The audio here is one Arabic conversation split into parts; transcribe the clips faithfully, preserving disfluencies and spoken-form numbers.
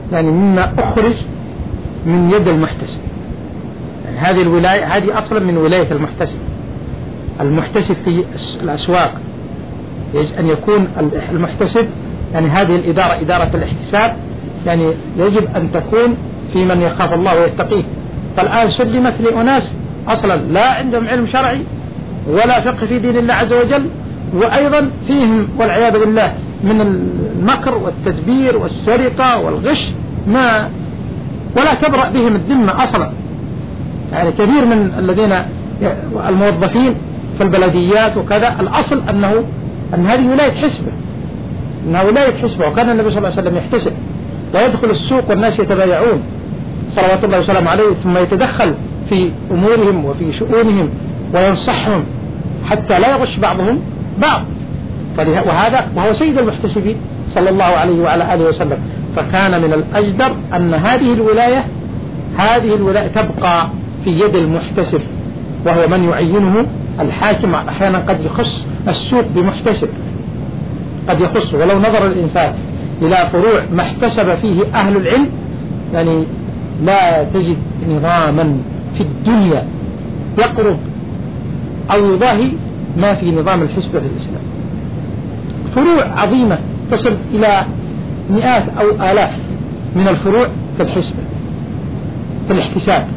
يعني مما أخرج من يد المحتسب. يعني هذه الولاية هذه أصلا من ولاية المحتسب. المحتسب في الأسواق يجب أن يكون المحتسب، يعني هذه الإدارة إدارة الاحتساب، يعني يجب أن تكون في من يخاف الله ويتقيه. فالآن سلمت لأناس أصلا لا عندهم علم شرعي ولا فقه في دين الله عز وجل، وأيضا فيهم والعياذ بالله من المكر والتدبير والسرقة والغش ما ولا تبرأ بهم الذمة أصلا. يعني كثير من الذين الموظفين في البلديات وكذا الأصل أنه أن هذه ولاية حسبة، أنها ولاية حسبة، وكان النبي صلى الله عليه وسلم يحتسب ويدخل السوق والناس يتبايعون صلوات الله وسلامه عليه، ثم يتدخل في أمورهم وفي شؤونهم وينصحهم حتى لا يغش بعضهم بعض. وهذا وهو سيد المحتسبين صلى الله عليه وعلى آله وسلم. فكان من الأجدر أن هذه الولاية هذه الولاية تبقى في يد المحتسب، وهو من يعينه الحاكم. أحيانا قد يخص السوق بمحتسب، قد يخص، ولو نظر الإنسان إلى فروع ما احتسب فيه أهل العلم، يعني لا تجد نظاما في الدنيا يقرب أو يضاهي ما في نظام الحسبة في الإسلام. فروع عظيمة تصل إلى مئات أو آلاف من الفروع في الحسبة في الاحتساب.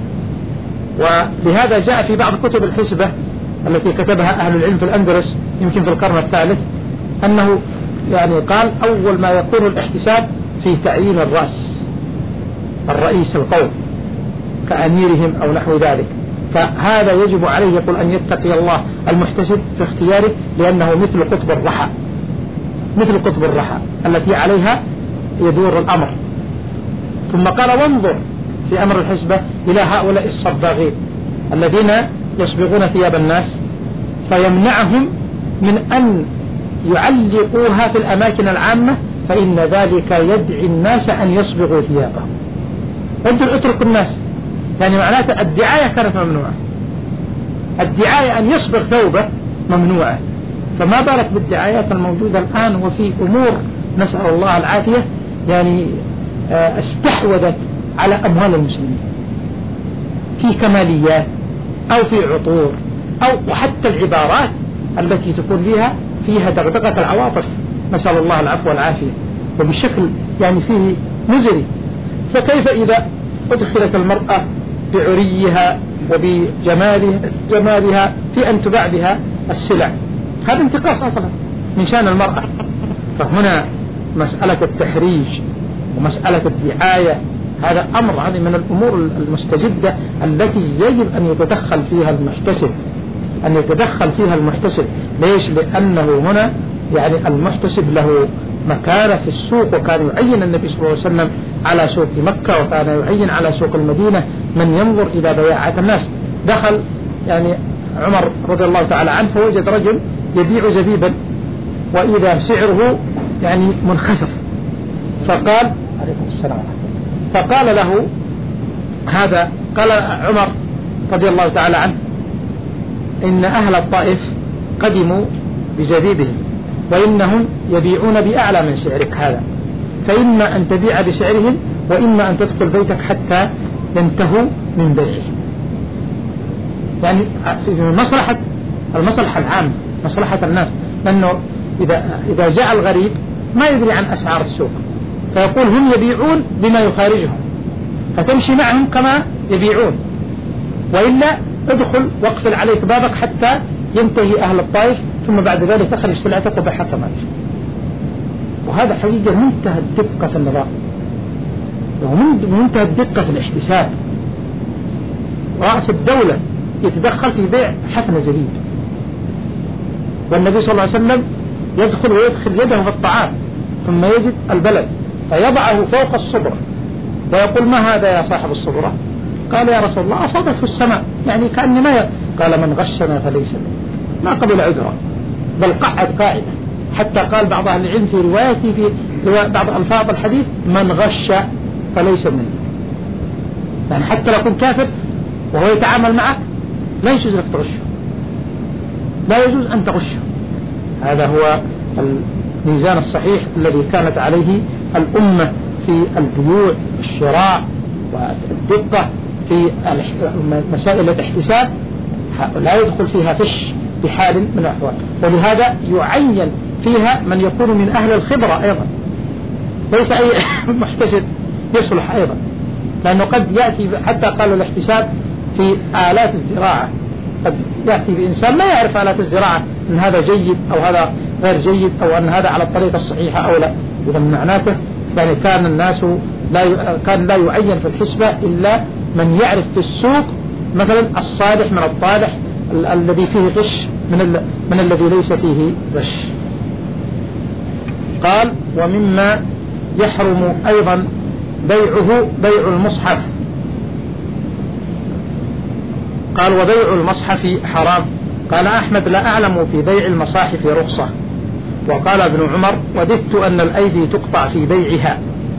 ولهذا جاء في بعض كتب الحسبة التي كتبها أهل العلم في الأندلس يمكن في القرن الثالث أنه يعني قال أول ما يكون الاحتساب في تعيين الرأس الرئيس القوم كأميرهم أو نحو ذلك. فهذا يجب عليه يقول أن يتقي الله المحتسب في اختياره، لأنه مثل قطب الرحى مثل قطب الرحى التي عليها يدور الأمر. ثم قال وانظر في أمر الحسبة إلى هؤلاء الصباغين الذين يصبغون ثياب الناس، فيمنعهم من أن يعلقوها في الأماكن العامة، فإن ذلك يدعي الناس أن يصبغوا ثيابهم. انتوا اتركوا الناس، يعني معناته الدعاية كانت ممنوعة، الدعاية أن يصبغ ثوبه ممنوعة، فما بالك بالدعايات الموجودة الآن وفي أمور نسأل الله العافية يعني استحوذت على أموال المسلمين في كماليات أو في عطور أو وحتى العبارات التي تكون فيها فيها دغدغة العواطف، نسأل الله العفو والعافية، وبشكل يعني فيه مزري. فكيف إذا أدخلت المرأة بعريها وبجمالها جمالها في أن تباع بها السلع؟ هذا انتقاص أصلا من شأن المرأة. فهنا مسألة التحريج ومسألة الدعاية هذا أمر هذه من الأمور المستجدة التي يجب أن يتدخل فيها المحتسب أن يتدخل فيها المحتسب. ليش؟ لأنه هنا يعني المحتسب له مكانة في السوق، وكان يعين النبي صلى الله عليه وسلم على سوق مكة، وكان يعين على سوق المدينة من ينظر إلى بياعة الناس. دخل يعني عمر رضي الله تعالى عنه فوجد رجل يبيع زبيبا وإذا سعره يعني منخفض، فقال عليكم السلام، فقال له هذا، قال عمر رضي الله تعالى عنه إن أهل الطائف قدموا بزبيبهم وإنهم يبيعون بأعلى من سعرك هذا، فإما أن تبيع بسعرهم وإما أن تدخل بيتك حتى ينتهوا من بيعهم. يعني مصلحة المصلحة العامة، مصلحة الناس، لأنه إذا إذا جاء الغريب ما يدري عن أسعار السوق، فيقول هم يبيعون بما يخارجهم، فتمشي معهم كما يبيعون، وإلا ادخل واقفل عليك بابك حتى ينتهي أهل الطائف، ثم بعد ذلك تخرج سلعتك وبيعها كما تشاء. وهذا حقيقة منتهى الدقة في النظام، ومنتهى الدقة في الاحتساب. رأس الدولة يتدخل في بيع حفنة زبيب، والنبي صلى الله عليه وسلم يدخل ويدخل يده في الطعام ثم يجد البلد فيضعه فوق الصبرة ويقول ما هذا يا صاحب الصبرة؟ قال يا رسول الله أصابته السماء، يعني كأني ما ي... قال من غشنا فليس منه، ما قبل عذرا بل قعد قاعدة، حتى قال بعض أهل العلم في روايته في رواية بعض ألفاظ الحديث من غش فليس منه، يعني حتى لو كنت كافر وهو يتعامل معك لا يجوز لك تغشه، لا يجوز أن تغشه. هذا هو الميزان الصحيح الذي كانت عليه الأمة في في البيوع الشراء والدقة في مسائل الاحتساب لا يدخل فيها فش بحال من الأحوال، ولهذا يعين فيها من يكون من أهل الخبرة أيضا، ليس أي محتسب يصلح أيضا، لأنه قد يأتي حتى قالوا الاحتساب في آلات الزراعة، قد يأتي بإنسان لا يعرف آلات الزراعة أن هذا جيد أو هذا غير جيد أو أن هذا على الطريقة الصحيحة أو لا. إذا معناته يعني كان الناس لا ي... كان لا يعين في الحسبة إلا من يعرف في السوق مثلا الصالح من الطالح ال... الذي فيه غش من ال... من الذي ليس فيه غش. قال ومما يحرم أيضا بيعه بيع المصحف. قال وبيع المصحف حرام. قال أحمد لا أعلم في بيع المصاحف رخصة. وقال ابن عمر وددت أن الأيدي تقطع في بيعها.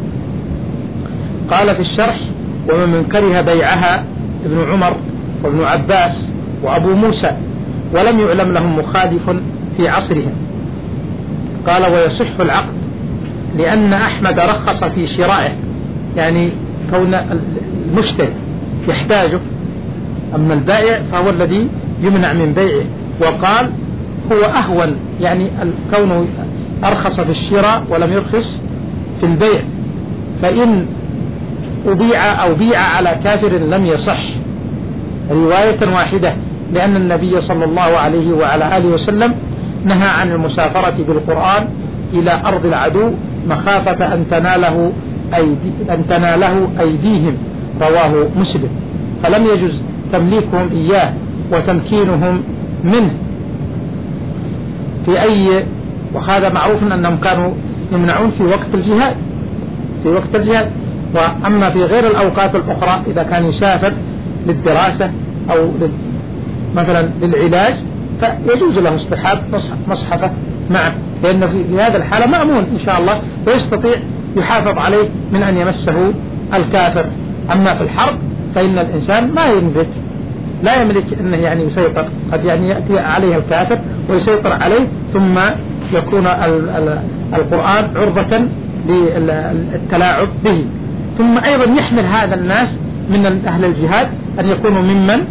قال في الشرح ومن كره بيعها ابن عمر وابن عباس وأبو موسى ولم يعلم لهم مخالف في عصرهم. قال ويصح العقد لأن أحمد رخص في شرائه، يعني كون المشتري يحتاجه، أما البائع فهو الذي يمنع من بيعه. وقال هو أهون، يعني كونه أرخص في الشراء ولم يرخص في البيع، فإن أبيع أو بيع على كافر لم يصح رواية واحدة، لأن النبي صلى الله عليه وعلى آله وسلم نهى عن المسافرة بالقرآن إلى أرض العدو مخافة أن تناله أيدي أن تناله أيديهم، رواه مسلم. فلم يجوز تمليكهم إياه وتمكينهم منه في أي، وهذا معروف أنهم كانوا يمنعون في وقت الجهاد في وقت الجهاد وأما في غير الأوقات الأخرى إذا كان يسافر للدراسة أو مثلا للعلاج فيجوز له اصطحاب مصحفه معه، لأنه في هذا الحالة مأمون إن شاء الله ويستطيع يحافظ عليه من أن يمسه الكافر. أما في الحرب فإن الإنسان ما يملك لا يملك أنه يعني يسيطر، قد يعني يأتي عليه الكافر ويسيطر عليه ثم يكون القرآن عرضة للتلاعب به. ثم أيضا يحمل هذا الناس من أهل الجهاد أن يكونوا ممن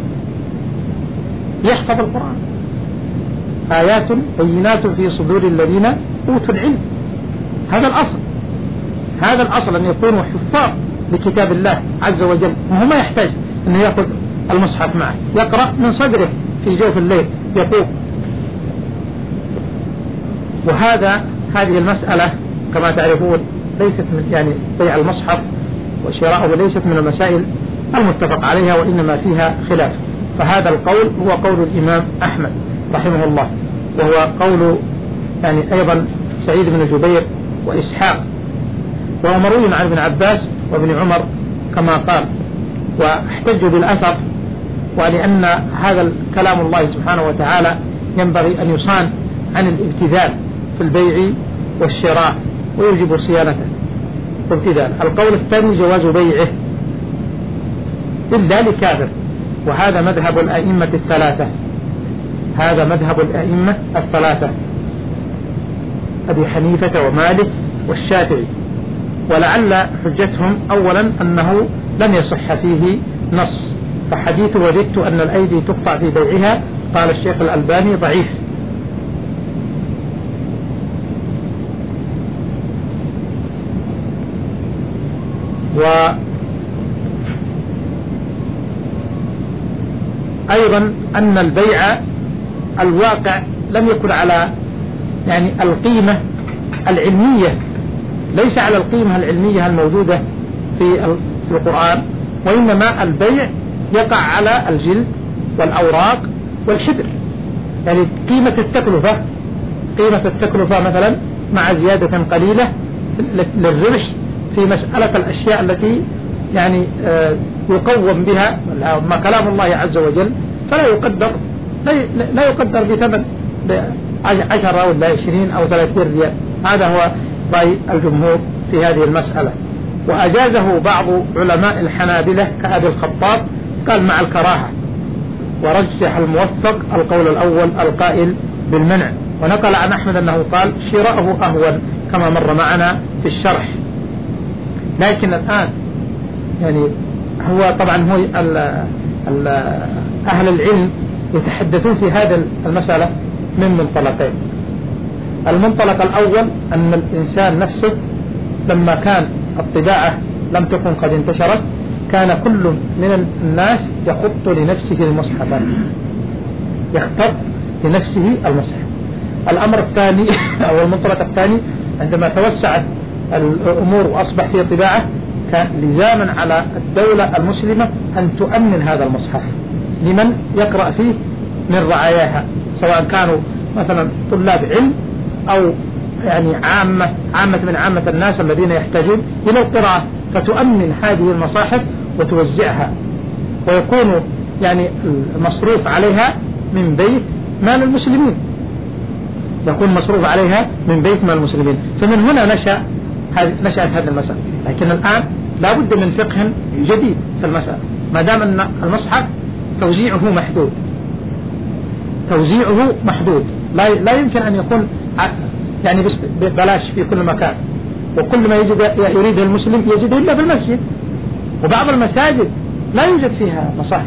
يحفظ القرآن، آيات بينات في صدور الذين أوتوا العلم. هذا الأصل هذا الأصل أن يكونوا حفاظ لكتاب الله عز وجل، وهو ما يحتاج أن يأخذ المصحف معه، يقرأ من صدره في جوف الليل يقوم. وهذا هذه المسألة كما تعرفون ليست من يعني بيع المصحف وشراءه ليست من المسائل المتفق عليها وإنما فيها خلاف. فهذا القول هو قول الإمام أحمد رحمه الله، وهو قول يعني أيضا سعيد بن جبير وإسحاق، وهو مروي عن ابن عباس وابن عمر كما قال. واحتجوا بالأثر، ولأن هذا كلام الله سبحانه وتعالى ينبغي أن يصان عن الابتذال في البيع والشراء ويجب صيانته وابتذال. القول الثاني جواز بيعه إلا لكافر، وهذا مذهب الأئمة الثلاثة هذا مذهب الأئمة الثلاثة أبي حنيفة ومالك والشافعي. ولعل حجتهم أولا أنه لم يصح فيه نص، فحديث وددت أن الأيدي تقطع في بيعها قال الشيخ الألباني ضعيف. وأيضا أن البيع الواقع لم يكن على يعني القيمة العلمية، ليس على القيمة العلمية الموجودة في القرآن، وإنما البيع يقع على الجلد والأوراق والحبر، يعني قيمة التكلفة قيمة التكلفة مثلا مع زيادة قليلة للربح في مسألة الأشياء التي يعني يقوم بها ما كلام الله عز وجل، فلا يقدر لا يقدر بثمن عشرة ولا عشرين أو ثلاثين ريال. هذا هو رأي الجمهور في هذه المسألة. وأجازه بعض علماء الحنابلة كأبي الخطاب، قال مع الكراهة، ورجح الموفق القول الأول القائل بالمنع. ونقل عن أحمد أنه قال شراءه أهون كما مر معنا في الشرح، لكن الآن يعني هو طبعا هو ال ال أهل العلم يتحدثون في هذا المسألة من منطلقين. المنطلق الأول أن الإنسان نفسه لما كان الطباعة لم تكن قد انتشرت كان كل من الناس يخط لنفسه المصحف، يختار لنفسه المصحف. الأمر الثاني أو المنطلق الثاني عندما توسعت الأمور وأصبح فيه طباعة كان لزاما على الدولة المسلمة أن تؤمن هذا المصحف لمن يقرأ فيه من رعاياها، سواء كانوا مثلا طلاب علم أو يعني عامة عامة من عامة الناس الذين يحتاجون إلى القراءة، فتؤمن هذه المصاحف وتوزعها، ويكون يعني المصروف عليها من بيت مال المسلمين، يكون مصروف عليها من بيت مال المسلمين. فمن هنا نشأ نشأت هذه المسألة. لكن الآن لا بد من فقه جديد في المسألة، ما دام أن المصحف توزيعه محدود، توزيعه محدود لا لا يمكن أن يكون يعني ببلاش في كل مكان، وكل ما يجد يريده المسلم يجده إلا بالمسجد، وبعض المساجد لا يوجد فيها مصاحف،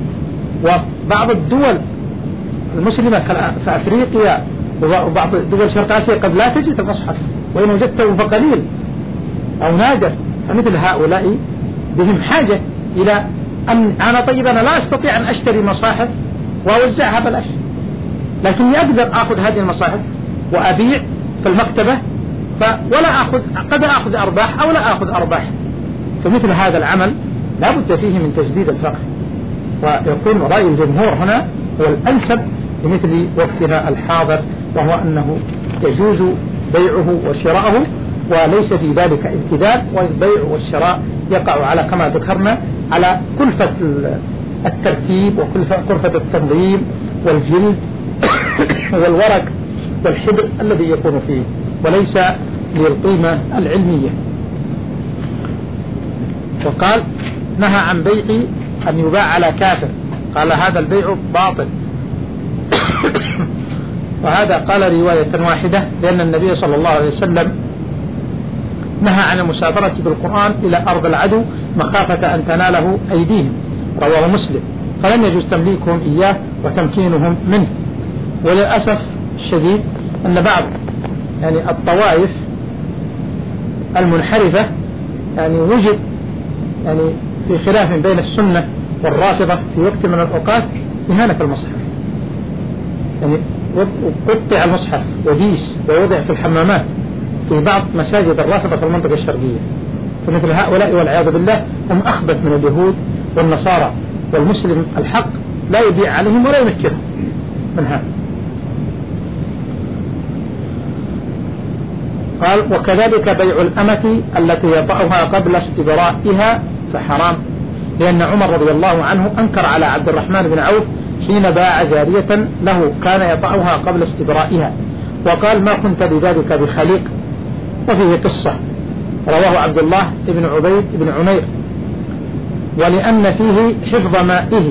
وبعض الدول المسلمة في أفريقيا وبعض دول شرق آسيا قد لا تجد المصحف، وإن وجدته فقليل أو نادر. فمثل هؤلاء بهم حاجة إلى أن أنا طيب أنا لا أستطيع أن أشتري مصاحف وأوزعها بلاش، لكني أقدر أخذ هذه المصاحف وأبيع في المكتبة ف... ولا أخذ قد أخذ أرباح أو لا أخذ أرباح. فمثل هذا العمل لا بد فيه من تجديد الفقه، ويكون رأي الجمهور هنا هو الأنسب لمثل وقتنا الحاضر، وهو أنه يجوز بيعه وشراءه وليس في ذلك ابتداء، والبيع والشراء يقع على كما ذكرنا على كلفة الترتيب وكلفة التنظيم والجلد والورق والحبر الذي يكون فيه، وليس للقيمة العلمية. وقال نهى عن بيع أن يباع على كافر، قال هذا البيع باطل. وهذا قال رواية واحدة، لأن النبي صلى الله عليه وسلم نهى عن المسافرة بالقرآن إلى أرض العدو مخافة أن تناله أيديهم، رواه مسلم، فلن يجوز تمليكهم إياه وتمكينهم منه. وللأسف الشديد أن بعض يعني الطوائف المنحرفة يعني وجد يعني في خلاف بين السنة والرافضة في وقت من الأوقات إهانة المصحف، يعني قطع المصحف وديس ووضع في الحمامات في بعض مساجد الرافضة في المنطقة الشرقية. فمثل هؤلاء والعياذ بالله هم أخبث من اليهود والنصارى، والمسلم الحق لا يبيع عليهم ولا يمكنهم من هذا. قال وكذلك بيع الأمة التي يطأها قبل استبرائها فحرام، لأن عمر رضي الله عنه أنكر على عبد الرحمن بن عوف حين باع جارية له كان يطأها قبل استبرائها، وقال ما كنت بذلك بخليق. وفيه قصة رواه عبد الله بن عبيد بن عمير، ولأن فيه حفظ مائه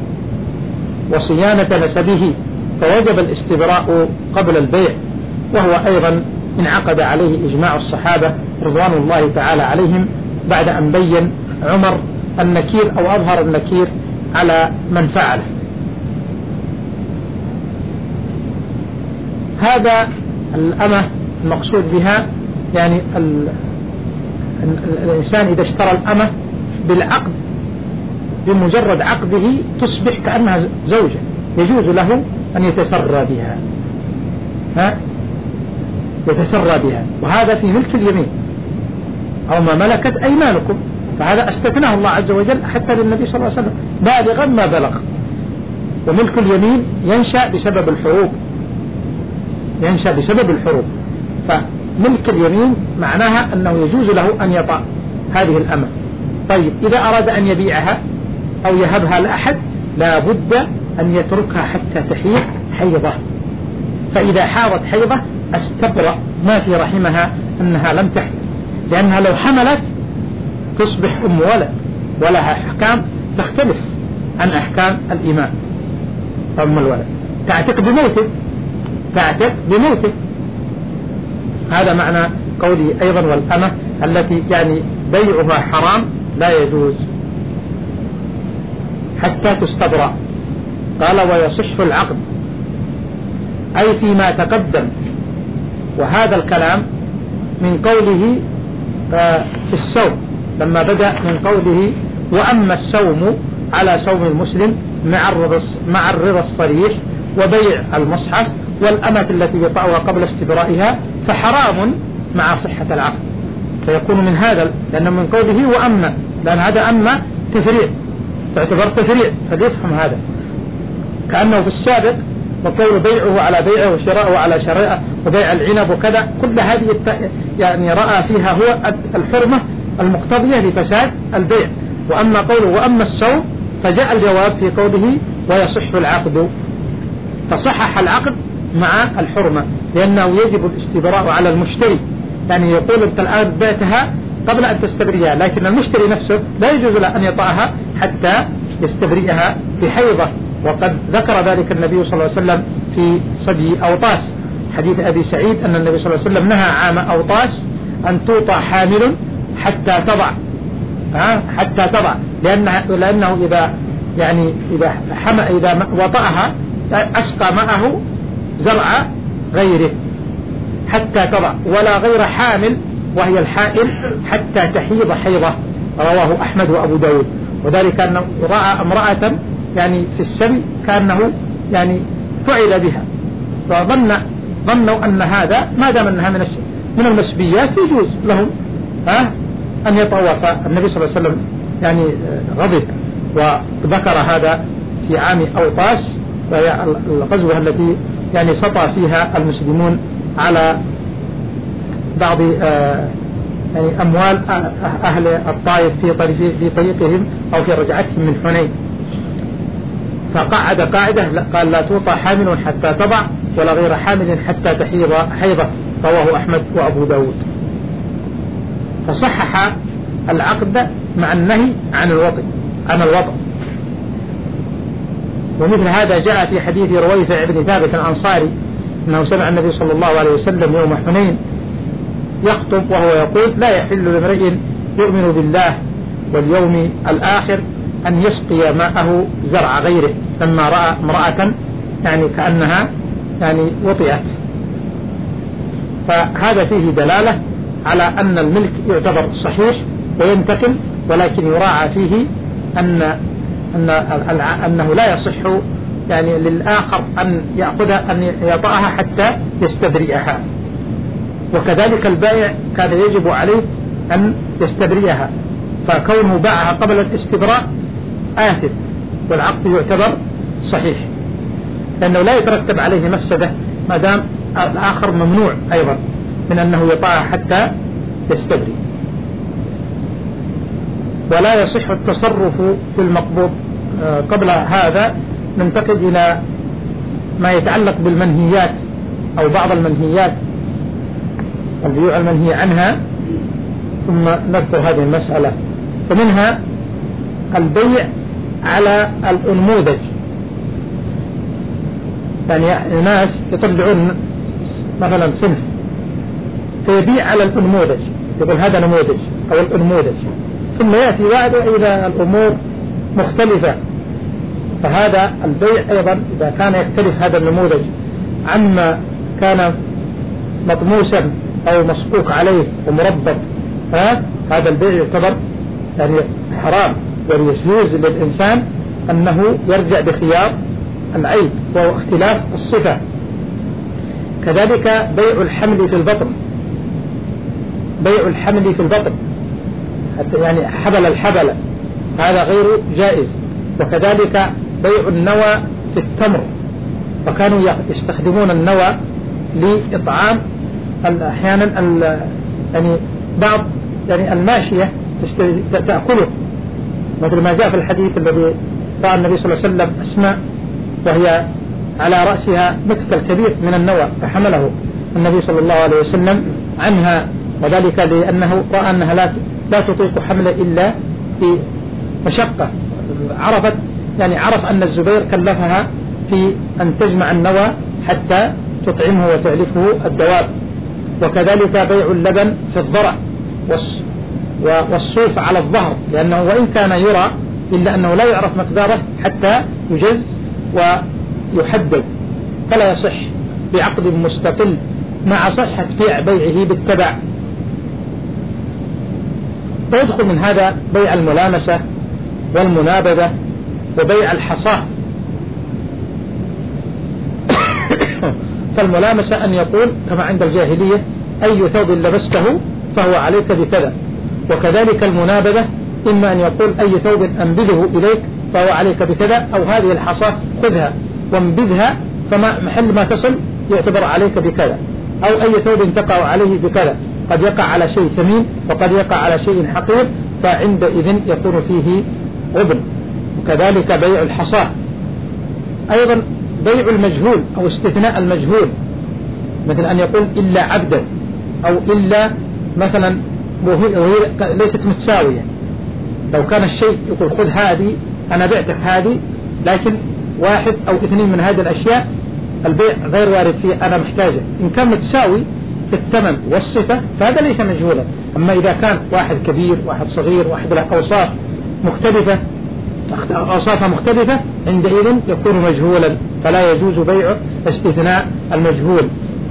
وصيانة نسبه فوجب الاستبراء قبل البيع، وهو أيضا انعقد عليه إجماع الصحابة رضوان الله تعالى عليهم بعد أن بين عمر النكير أو أظهر النكير على من فعله. هذا الأمة المقصود بها يعني ال... الإنسان إذا اشترى الأمة بالعقد بمجرد عقده تصبح كأنها زوجة، يجوز له أن يتسرى بها، ها يتسرى بها، وهذا في ملك اليمين أو ما ملكت أيمانكم، فهذا استثناه الله عز وجل حتى للنبي صلى الله عليه وسلم بالغا ما بلغ. وملك اليمين ينشأ بسبب الحروب، ينشأ بسبب الحروب، فملك اليمين معناها أنه يجوز له أن يطأ هذه الأمة. طيب إذا أراد أن يبيعها أو يهبها لأحد لا بد أن يتركها حتى تحيض حيضة، فإذا حاضت حيضة استبرأ ما في رحمها أنها لم تحمل، لأنها لو حملت تصبح أم ولد ولها أحكام تختلف عن أحكام الإمام أم الولد، تعتق بموته، تعتق بموته. هذا معنى قولي أيضا والأمة التي يعني بيعها حرام لا يجوز حتى تستبرأ. قال ويصح العقد أي فيما تقدم. وهذا الكلام من قوله في الصوم لما بدأ من قوله وأما الصوم على صوم المسلم مع الرضا الصريح وبيع المصحف والأمة التي يطأها قبل استبرائها فحرام مع صحة العقد. فيكون من هذا لأنه من قوله وأما، لأن هذا أما تفريع تعتبر تفريع، فليفهم هذا كأنه في السابق وقول بيعه على بيعه وشراءه على شراءه وبيع العنب وكذا كل هذه يعني رأى فيها هو الحرمة المقتضية لفساد البيع. وأما قوله وأما الصوم فجاء الجواب في قوله ويصح العقد، فصحح العقد مع الحرمة لأنه يجب الاستبراء على المشتري. يعني يقول أنت الآن بعتها قبل أن تستبرئها، لكن المشتري نفسه لا يجوز له أن يطأها حتى يستبرئها بحيضة. وقد ذكر ذلك النبي صلى الله عليه وسلم في صدي أوطاس حديث أبي سعيد أن النبي صلى الله عليه وسلم نهى عام أوطاس أن توطأ حامل حتى تضع حتى تضع لأنه, لأنه إذا يعني إذا حم إذا وطأها أسقى معه زرع غيره حتى تضع، ولا غير حامل وهي الحائل حتى تحيض حيضة. رواه أحمد وأبو داود. وذلك أنه رأى امرأة يعني في السبي كأنه يعني فعل بها، فظن ظنوا أن هذا ما دام أنها من من المسبيات يجوز لهم ها أن يطوف. النبي صلى الله عليه وسلم يعني غضب وذكر هذا في عام أوطاس، وهي الغزوة التي يعني سطى فيها المسلمون على بعض يعني أموال أهل الطائف في طريق في طريقهم أو في رجعتهم من حنين. فقعد قاعدة قال لا توطى حامل حتى تضع ولا غير حامل حتى تحيض حيضة. رواه أحمد وأبو داود. فصحح العقد مع النهي عن الوطء عن الوطء. ومثل هذا جاء في حديث رويفع بن ثابت الأنصاري أنه سمع النبي صلى الله عليه وسلم يوم حنين يخطب وهو يقول لا يحل لامرئ يؤمن بالله واليوم الآخر أن يسقي ماءه زرع غيره، لما رأى امرأة يعني كأنها يعني وطئت. فهذا فيه دلالة على أن الملك يعتبر صحيح وينتقل، ولكن يراعى فيه أن أن أنه لا يصح يعني للآخر أن يأخذها أن يطأها حتى يستبرئها. وكذلك البائع كان يجب عليه أن يستبرئها، فكونه باعها قبل الاستبراء آثم والعقد يعتبر صحيح، لأنه لا يترتب عليه مفسدة ما دام الآخر ممنوع أيضا من أنه يطأها حتى يستبرئ. ولا يصح التصرف في المقبوض. قبل هذا ننتقل إلى ما يتعلق بالمنهيات أو بعض المنهيات البيوع المنهي عنها، ثم نذكر هذه المسألة. فمنها البيع على الأنموذج، يعني الناس يطلعون مثلا صنف فيبيع على الأنموذج، يقول هذا نموذج أو الأنموذج، ثم يأتي بعده إلى الأمور مختلفة. فهذا البيع أيضا إذا كان يختلف هذا النموذج عما كان مطموسا أو مسقوق عليه ومربط، هذا البيع يعتبر يعني حرام، ويجوز للإنسان أنه يرجع بخيار العيب وهو اختلاف الصفة. كذلك بيع الحمل في البطن، بيع الحمل في البطن يعني حبل الحبل هذا غير جائز. وكذلك بيع النوى في التمر، وكانوا يستخدمون النوى لإطعام أحيانا يعني بعض يعني الماشية تأكله، مثل ما جاء في الحديث الذي رأى النبي صلى الله عليه وسلم أسماء وهي على رأسها مكتل كبير من النوى فحمله النبي صلى الله عليه وسلم عنها، وذلك لأنه رأى أنها لا لا تطيق حمله إلا في مشقة. عرفت يعني عرف أن الزبير كلفها في أن تجمع النوى حتى تطعمه وتعلفه الدواب. وكذلك بيع اللبن في الضرع والصوف على الظهر، لأنه وإن كان يرى إلا أنه لا يعرف مقداره حتى يجز ويحدد، فلا يصح بعقد مستقل مع صحة بيع بيعه بالتبع. ويدخل من هذا بيع الملامسة والمنابذة وبيع الحصاة. فالملامسة أن يقول كما عند الجاهلية أي ثوب لبسته فهو عليك بكذا، وكذلك المنابذة إما أن يقول أي ثوب أنبذه إليك فهو عليك بكذا، أو هذه الحصاة خذها وانبذها فما محل ما تصل يعتبر عليك بكذا، أو أي ثوب تقع عليه بكذا، قد يقع على شيء ثمين وقد يقع على شيء حقير، فعندئذ يكون فيه غبن. وكذلك بيع الحصاة. أيضا بيع المجهول أو استثناء المجهول، مثل أن يقول إلا عبدا، أو إلا مثلا وهي ليست متساوية. لو كان الشيء يقول خذ هذه أنا بعتك هذه، لكن واحد أو اثنين من هذه الأشياء البيع غير وارد فيه أنا محتاجه، إن كان متساوي في الثمن والصفة فهذا ليس مجهولا. أما إذا كان واحد كبير واحد صغير واحد له أوصاف مختلفة أوصافها مختلفة عندئذ يكون مجهولا، فلا يجوز بيع استثناء المجهول.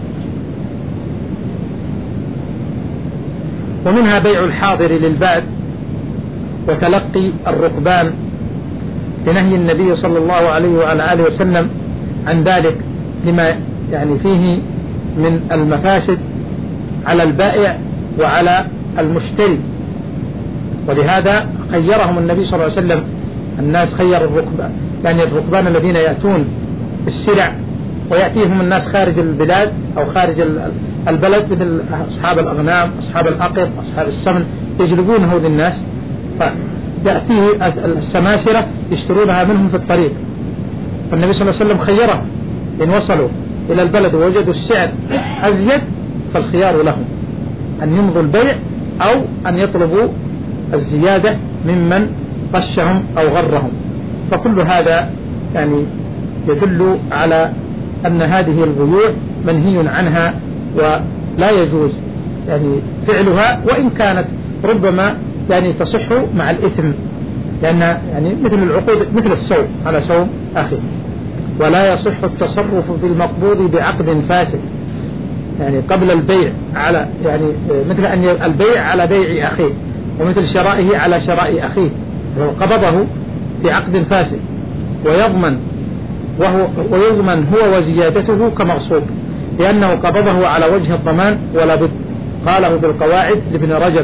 ومنها بيع الحاضر للباد وتلقي الركبان لنهي النبي صلى الله عليه وعلى آله وسلم عن ذلك، لما يعني فيه من المفاسد على البائع وعلى المشتري. ولهذا خيرهم النبي صلى الله عليه وسلم، الناس خير الركبان، يعني الركبان الذين يأتون بالسلع ويأتيهم الناس خارج البلاد أو خارج البلد، مثل أصحاب الأغنام أصحاب الأقط أصحاب السمن يجلبونه للناس، فيأتيه السماسرة يشترونها منهم في الطريق. فالنبي صلى الله عليه وسلم خيرهم إن وصلوا إلى البلد ووجدوا السعر أزيد فالخيار لهم أن يمضوا البيع أو أن يطلبوا الزيادة ممن غشهم أو غرهم. فكل هذا يعني يدل على أن هذه البيوع منهي عنها ولا يجوز يعني فعلها، وإن كانت ربما يعني تصح مع الإثم، لأن يعني مثل العقود مثل السوم على سوم أخي. ولا يصح التصرف في المقبوض بعقد فاسد، يعني قبل البيع على يعني مثل أن البيع على بيع أخيه، ومثل شرائه على شراء أخيه، قبضه بعقد فاسد ويضمن وهو ويضمن هو وزيادته كمغصوب، لأنه قبضه على وجه الضمان ولا بد. قاله بالقواعد لابن رجب.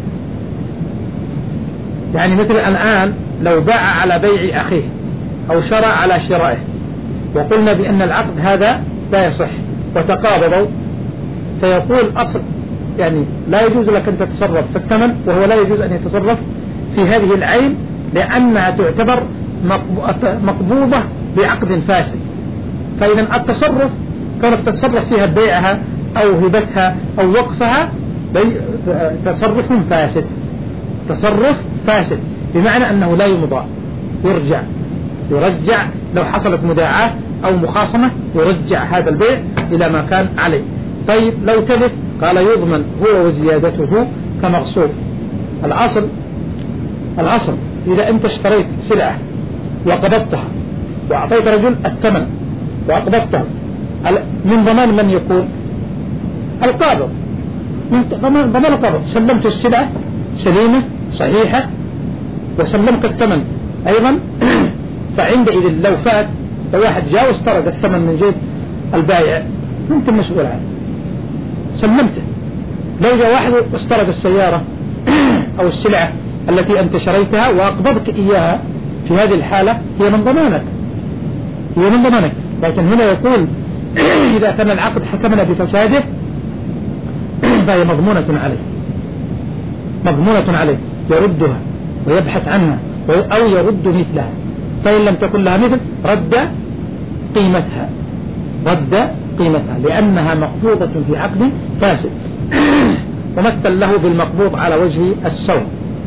يعني مثل الآن لو باع على بيع أخيه أو شرى على شرائه وقلنا بأن العقد هذا لا يصح وتقابضوا، فيقول أصل يعني لا يجوز لك أن تتصرف في الثمن، وهو لا يجوز أن يتصرف في هذه العين لأنها تعتبر مقبوضة بعقد فاسد. فإذا التصرف كانت تتصرف فيها بيعها أو هبتها أو وقفها تصرف فاسد، تصرف فاسد بمعنى أنه لا يمضى، يرجع يرجع لو حصلت مداعاة أو مخاصمة يرجع هذا البيع إلى ما كان عليه. طيب لو تلف قال يضمن هو وزيادته كمغصوب. الأصل الأصل إذا أنت اشتريت سلعة وقبضتها وأعطيت رجل الثمن وأقبضته، من ضمان من يكون؟ القابض، من ضمان ضمان القابض. سلمت السلعة سليمة صحيحة وسلمت الثمن أيضا، فعندئذ لو فات لو واحد جاء واسترد الثمن من جيب البائع أنت مسؤول عنه، سلمته. لو جاء واحد واسترد السيارة أو السلعة التي أنت شريتها وأقبضك إياها، في هذه الحالة هي من ضمانك، هي من ضمانك. لكن هنا يقول إذا كان العقد حكمنا بفساده فهي مضمونة عليه، مضمونة عليه، يردها ويبحث عنها أو يرد مثلها، فإن لم تكن لها مثل رد قيمتها، رد قيمتها لأنها مقبوضة في عقد فاسد. ومثل له بالمقبوض على وجه السوء.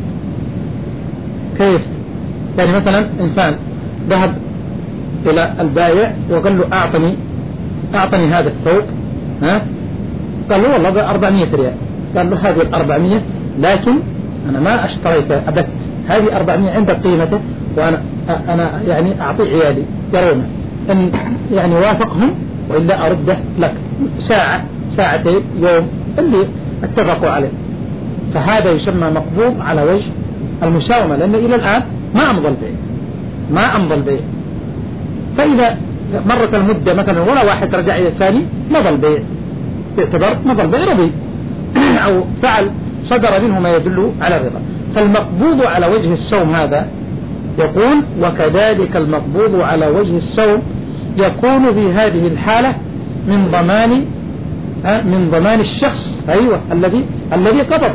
كيف؟ يعني مثلا إنسان ذهب إلى البائع وقال له أعطني أعطني هذا الثوب، ها؟ قال له والله ب أربعمائة ريال. قال له هذه الأربعمائة لكن أنا ما اشتريت أبت، هذه أربعمائة عندك قيمته، وأنا أنا يعني أعطي عيالي يرونه، إن يعني وافقهم وإلا أرده لك ساعة ساعتين يوم اللي اتفقوا عليه. فهذا يسمى مقبوض على وجه المساومة، لأنه إلى الآن ما أمضى البيع ما أمضى البيع. فإذا مرت المدة مثلا ولا واحد رجع إلى الثاني مضى البيع، يعتبر مضى البيع رضي أو فعل صدر منه ما يدل على الرضا. فالمقبوض على وجه السوم هذا يقول وكذلك المقبوض على وجه السوم يكون في هذه الحالة من ضمان من ضمان الشخص أيوة الذي الذي قبض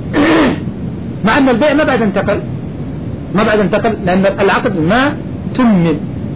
مع أن البيع ما بعد انتقل ما بعد انتقل لأن العقد ما تمم.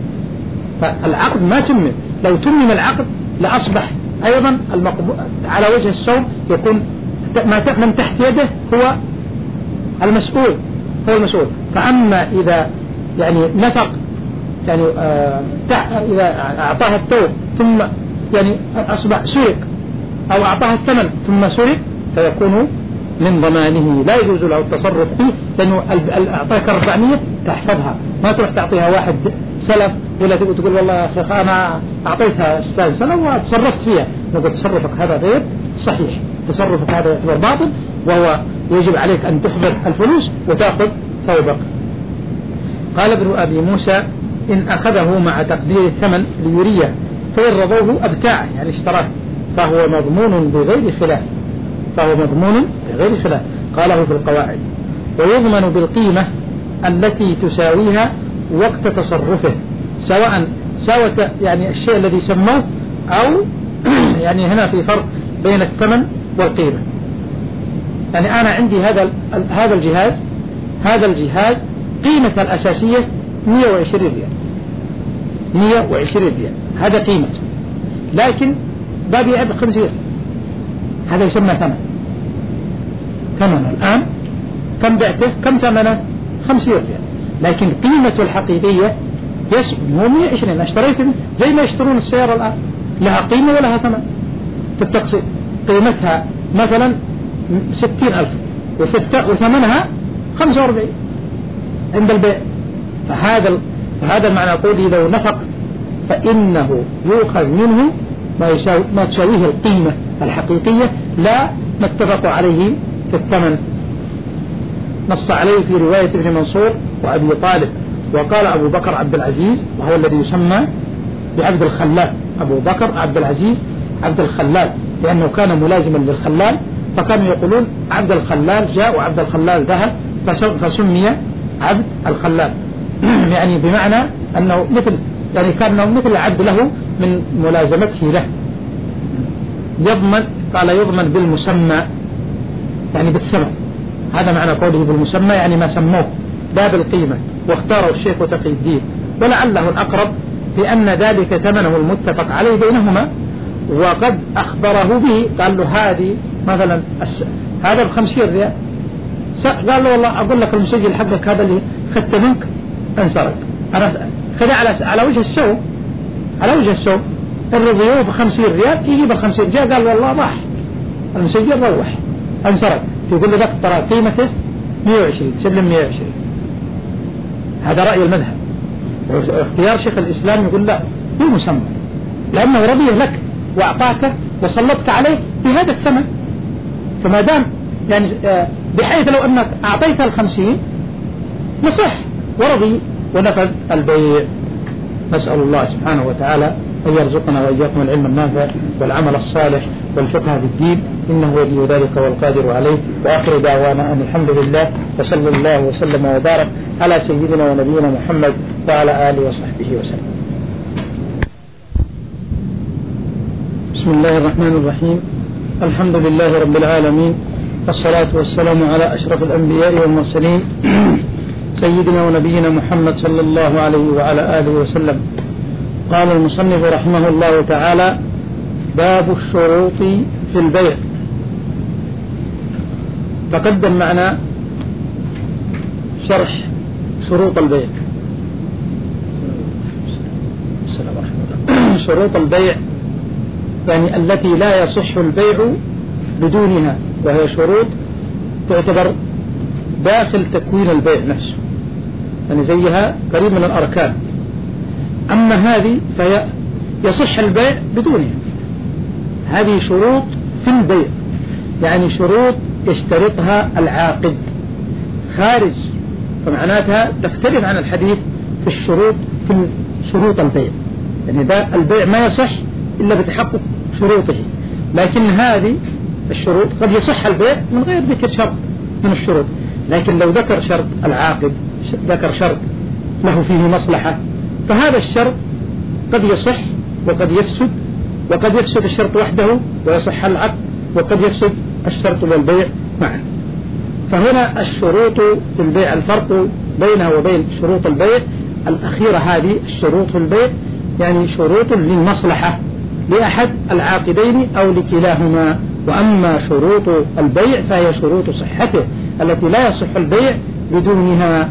فالعقد ما تمم، لو تمم العقد لأصبح أيضا المقبوض على وجه السوم يكون من تحت يده هو المسؤول هو المسؤول. فأما إذا يعني نفق يعني آه إذا أعطاها الثوب ثم يعني أصبح سرق أو أعطاها الثمن ثم سرق فيكون من ضمانه، لا يجوز له التصرف فيه، لأنه أعطاك أربعمائة تحفظها، ما تروح تعطيها واحد سلف ولا تقول والله يا أخي أنا أعطيتها أستاذ سنة وتصرفت فيها. نقول تصرفك هذا غير صحيح، تصرفك هذا يعتبر باطل، وهو يجب عليك أن تحضر الفلوس وتأخذ ثوبك. قال ابن أبي موسى إن أخذه مع تقدير الثمن ليريه فإن رضوه أبتاعه يعني اشتراه فهو مضمون بغير خلاف فهو مضمون بغير خلاف. قاله في القواعد. ويضمن بالقيمة التي تساويها وقت تصرفه سواء ساوت يعني الشيء الذي سموه أو يعني هنا في فرق بين الثمن والقيمة. يعني أنا عندي هذا هذا الجهاز هذا الجهاز قيمة الأساسية مئة وعشرين ريال مئة وعشرين ريال هذا قيمته، لكن ببيعه بخمسين، هذا يسمى ثمن. ثمن الآن كم بعته كم ثمنه خمسين ريال، لكن قيمته الحقيقية يسمى مئة وعشرين. اشتريت زي ما يشترون السيارة الآن لها قيمة ولها ثمن. في التقسيط قيمتها مثلا ستين ألف وثمنها خمسة وأربعين عند البيع. فهذا فهذا المعنى قولي لو نفق فإنه يؤخذ منه ما يساوي ما تساويه القيمة الحقيقية لا ما اتفقوا عليه في الثمن. نص عليه في رواية ابن منصور وأبي طالب. وقال أبو بكر عبد العزيز وهو الذي يسمى بعبد الخلال، أبو بكر عبد العزيز عبد الخلال لأنه كان ملازما للخلال، فكانوا يقولون عبد الخلال جاء وعبد الخلال ذهب فسمي عبد الخلال يعني بمعنى أنه مثل يعني كان مثل العبد له من ملازمته له. يضمن قال يضمن بالمسمى يعني بالثمن، هذا معنى قوله بالمسمى يعني ما سموه لا بالقيمة. واختاره الشيخ تقي الدين ولعله الأقرب لأن ذلك ثمنه المتفق عليه بينهما، وقد أخبره به قال له هذه مثلا هذا بخمسين ريال، قال له والله أقول لك المسجل حقك هذا اللي خدت منك انسرق، أنا خذ على على وجه السوق على وجه السوق الرضيوه بخمسين ريال يجيب الخمسين، جاء قال والله راح المسجل روح انسرق، يقول له ذاك ترى قيمته مئة وعشرين سلم مئة وعشرين. هذا رأي المذهب. واختيار شيخ الإسلام يقول لا بالمسمى لأنه رضيه لك وأعطاك وسلطت عليه بهذا الثمن، فما دام يعني بحيث لو أنك أعطيت الخمسين نصح ورضي ونفذ البيع. نسأل الله سبحانه وتعالى أن يرزقنا وإياكم العلم النافع والعمل الصالح والفقه في الدين إنه ولي ذلك والقادر عليه. وآخر دعوانا أن الحمد لله وصلى الله وسلم وبارك على سيدنا ونبينا محمد وعلى آله وصحبه وسلم. بسم الله الرحمن الرحيم. الحمد لله رب العالمين والصلاة والسلام على أشرف الأنبياء والمرسلين سيدنا ونبينا محمد صلى الله عليه وعلى آله وسلم. قال المصنف رحمه الله تعالى باب الشروط في البيع. تقدم معنا شرح شروط البيع. السلام عليكم. شروط البيع يعني التي لا يصح البيع بدونها، وهي شروط تعتبر داخل تكوين البيع نفسه، يعني زيها قريب من الأركان. أما هذه فهي يصح البيع بدونها. هذه شروط في البيع، يعني شروط يشترطها العاقد خارج، فمعناتها تختلف عن الحديث في الشروط في شروط البيع. يعني ده البيع ما يصح إلا بتحقق شروطه، لكن هذه الشروط قد يصح البيع من غير ذكر شرط من الشروط. لكن لو ذكر شرط العاقد، ذكر شرط له فيه مصلحة، فهذا الشرط قد يصح وقد يفسد، وقد يفسد الشرط وحده ويصح العقد، وقد يفسد الشرط والبيع معا. فهنا الشروط في البيع، الفرق بينها وبين شروط البيع الأخيرة هذه الشروط في البيع يعني شروط للمصلحة لأحد العاقدين أو لكلاهما. وأما شروط البيع فهي شروط صحته التي لا يصح البيع بدونها.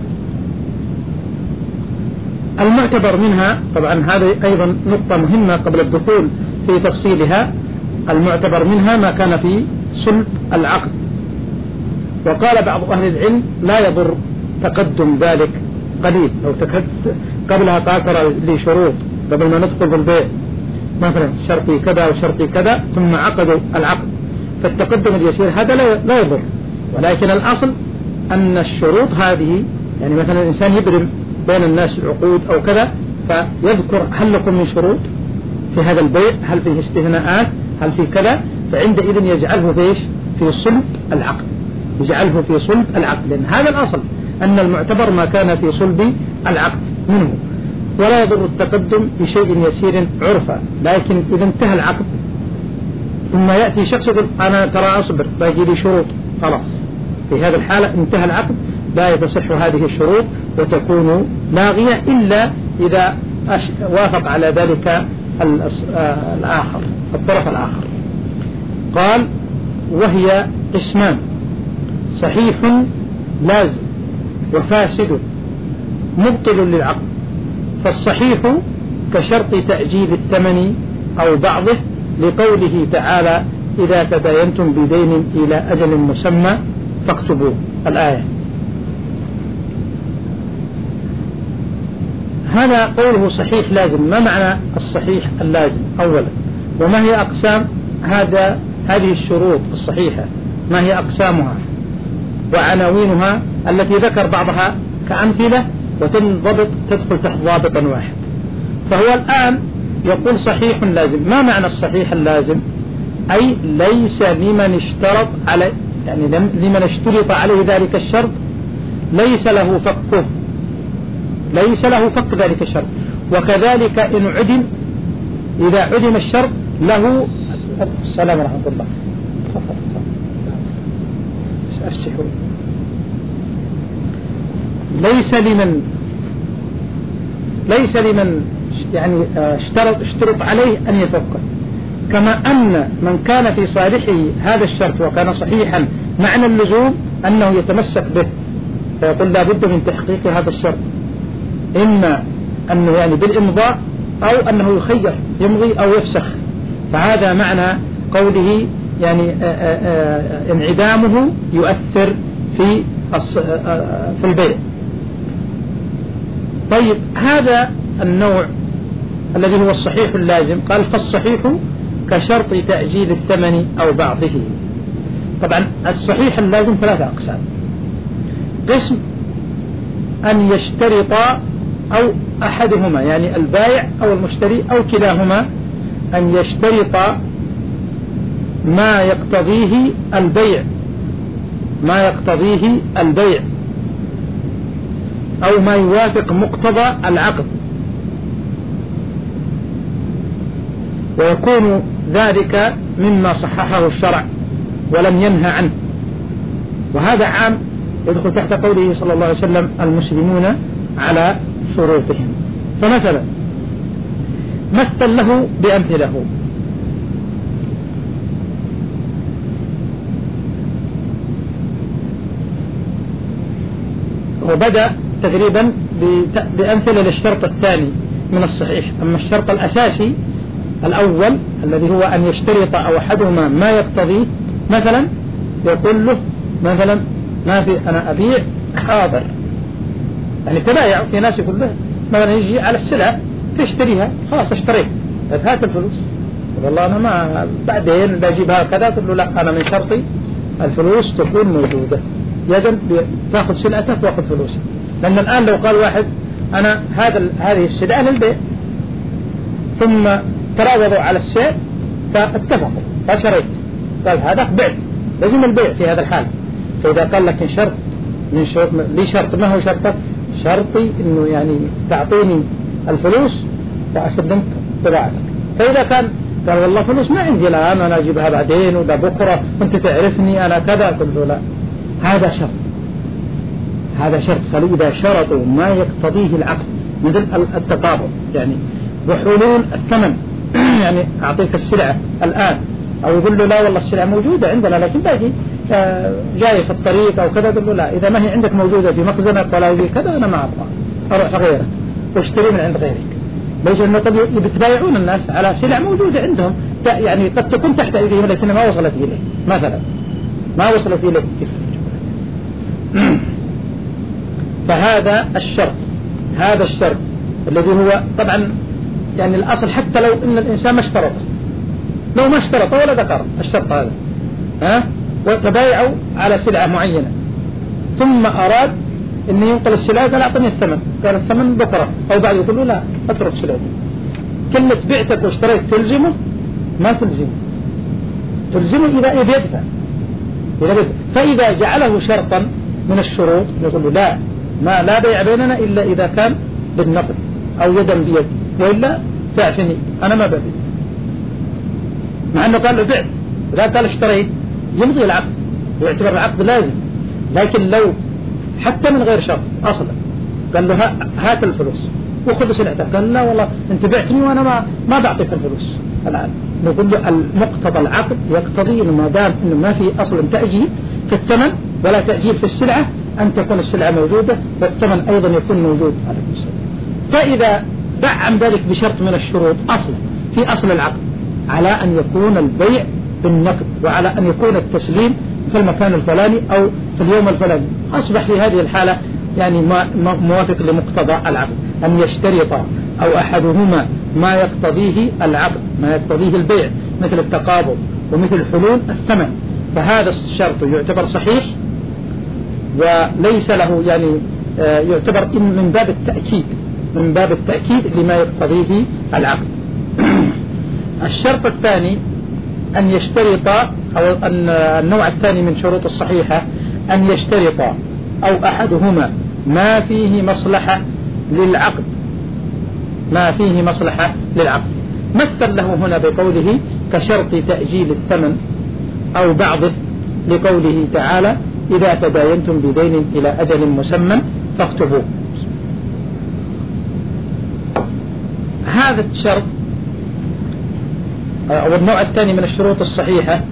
المعتبر منها، طبعا هذه أيضا نقطة مهمة قبل الدخول في تفصيلها، المعتبر منها ما كان في صلب العقد. وقال بعض أهل العلم لا يضر تقدم ذلك قليل، لو قبلها قال ترى لي شروط قبل ما ندخل بالبيع مثلا شرطي كذا وشرطي كذا، ثم عقدوا العقد، فالتقدم اليسير هذا لا يضر. ولكن الأصل أن الشروط هذه، يعني مثلا الإنسان يبرم بين الناس العقود أو كذا، فيذكر هل لكم من شروط في هذا البيع، هل فيه استثناءات، هل فيه كذا، فعندئذ يجعله فيش في صلب العقد، يجعله في صلب العقد، لأن هذا الأصل أن المعتبر ما كان في صلب العقد منه. ولا يضر التقدم بشيء يسير عرفا، لكن إذا انتهى العقد ثم يأتي شخص يقول أنا ترى أصبر باقي لي شروط، خلاص في هذه الحالة انتهى العقد، لا يتصح هذه الشروط وتكون لاغية إلا إذا وافق على ذلك الآخر الطرف الآخر. قال وهي قسمان: صحيح لازم وفاسد مبطل للعقد. فالصحيح كشرط تأجيل الثمن أو بعضه، لقوله تعالى إذا تداينتم بدين إلى أجل مسمى فاكتبوه، الآية. هذا قوله صحيح لازم. ما معنى الصحيح اللازم أولا؟ وما هي أقسام هذا هذه الشروط الصحيحة؟ ما هي أقسامها وعناوينها التي ذكر بعضها كأمثلة وتنضبط تدخل تحت ضابط واحد؟ فهو الآن يقول صحيح لازم. ما معنى الصحيح اللازم؟ أي ليس لمن اشترط عليه، يعني لمن اشترط عليه ذلك الشرط ليس له فقه، ليس له فك ذلك الشرط. وكذلك إن عدم، إذا عدم الشرط له. السلام ورحمة الله. أفسحوا. ليس لمن ليس لمن يعني اشترط اشترط عليه أن يفكر، كما أن من كان في صالحه هذا الشرط وكان صحيحا معنى اللزوم أنه يتمسك به، فيقول لا بد من تحقيق هذا الشرط، إما أنه يعني بالإمضاء أو أنه يخير يمضي أو يفسخ. فهذا معنى قوله يعني انعدامه يؤثر في في البيع. طيب هذا النوع الذي هو الصحيح اللازم، قال فالصحيح كشرط تأجيل الثمن أو بعضه. طبعا الصحيح اللازم ثلاثة أقسام: قسم أن يشترط أو أحدهما، يعني البائع أو المشتري أو كلاهما، أن يشترط ما يقتضيه البيع ما يقتضيه البيع أو ما يوافق مقتضى العقد، ويكون ذلك مما صححه الشرع ولم ينهى عنه. وهذا عام يدخل تحت قوله صلى الله عليه وسلم المسلمون على شروطهم. فمثلا مثل له بأمثله: وبدأ تقريبا بأمثلة للشرط الثاني من الصحيح. أما الشرط الأساسي الأول الذي هو أن يشترط أو أحدهما ما يقتضيه، مثلا يقول له مثلا ما في أنا أبيع حاضر، يعني تبايع. في ناس يقول له مثلا يجي على السلعة تشتريها، خلاص اشتريت، هات الفلوس. والله أنا ما بعدين بجيبها كذا. تقول له لا، أنا من شرطي الفلوس تكون موجودة يدا، تأخذ سلعتك وأخذ فلوسك. لأن الآن لو قال واحد أنا هذا هذه السلعة للبيع، ثم تراوضوا على السعر فاتفقوا فشريت، قال هذا بعت، لازم البيع في هذا الحال. فإذا قال لك شرط من شرط لي شرط، ما هو شرطك؟ شرطي إنه يعني تعطيني الفلوس وأسلمك بضاعتك. فإذا كان قال والله فلوس ما عندي الآن، أنا أجيبها بعدين ولا بكرة، أنت تعرفني أنا كذا، قلت له لا، هذا شرط، هذا شرط. فإذا شرطوا ما يقتضيه العقد مثل التقابض يعني وحلول الثمن يعني أعطيك السلعة الآن، أو يقول له لا والله السلعة موجودة عندنا لكن باقي جاي في الطريق أو كذا، يقول له لا، إذا ما هي عندك موجودة في مخزنك ولا يجي كذا أنا ما أبغى، أروح غيرك واشتري من عند غيرك. ليش؟ أنه قد يتبايعون الناس على سلع موجودة عندهم، يعني قد تكون تحت أيديهم لكن ما وصلت إليه، مثلا ما وصلت إليه. فهذا الشرط، هذا الشرط الذي هو طبعا يعني الأصل، حتى لو إن الإنسان ما اشترط، لو ما اشترط ولا ذكر الشرط هذا، ها، وتبايعوا على سلعة معينة ثم أراد إنه ينقل السلعة، قال أعطني الثمن، قال الثمن بكرة أو بعد، يقول له لا أترك سلعتي. كلمة بعتك واشتريت تلزمه؟ ما تلزمه، تلزمه إذا يدفع، إذا يدفع. فإذا جعله شرطا من الشروط يقول له لا، ما لا بيع بيننا إلا إذا كان بالنقد أو يدا بيد، وإلا تعفني أنا ما ببيع. مع أنه قال له بعت، إذا قال اشتريت يمضي العقد ويعتبر العقد لازم. لكن لو حتى من غير شرط أصلا قال له هات الفلوس وخذ سلعتك، قال لا والله أنت بعتني وأنا ما ما بعطيك الفلوس الآن، نقول له المقتضى العقد يقتضي ما دام إنه ما في أصلا تأجيل في الثمن ولا تأجيل في السلعة، أن تكون السلعة موجودة والثمن أيضا يكون موجود على المسلم. فإذا دعم ذلك بشرط من الشروط أصلا في أصل العقد، على أن يكون البيع بالنقد وعلى أن يكون التسليم في المكان الفلاني أو في اليوم الفلاني، أصبح في هذه الحالة يعني موافق لمقتضى العقد، أن يشترط أو أحدهما ما يقتضيه العقد، ما يقتضيه البيع، مثل التقابض ومثل حلول الثمن. فهذا الشرط يعتبر صحيح وليس له يعني يعتبر من باب التأكيد، من باب التأكيد لما يقتضيه العقد. الشرط الثاني أن يشترط، أو أن النوع الثاني من شروط الصحيحة أن يشترط أو أحدهما ما فيه مصلحة للعقد، ما فيه مصلحة للعقد. مثل له هنا بقوله كشرط تأجيل الثمن أو بعضه، لقوله تعالى إذا تداينتم بدين إلى أجل مسمى فاكتبوه. هذا الشرط أو النوع الثاني من الشروط الصحيحة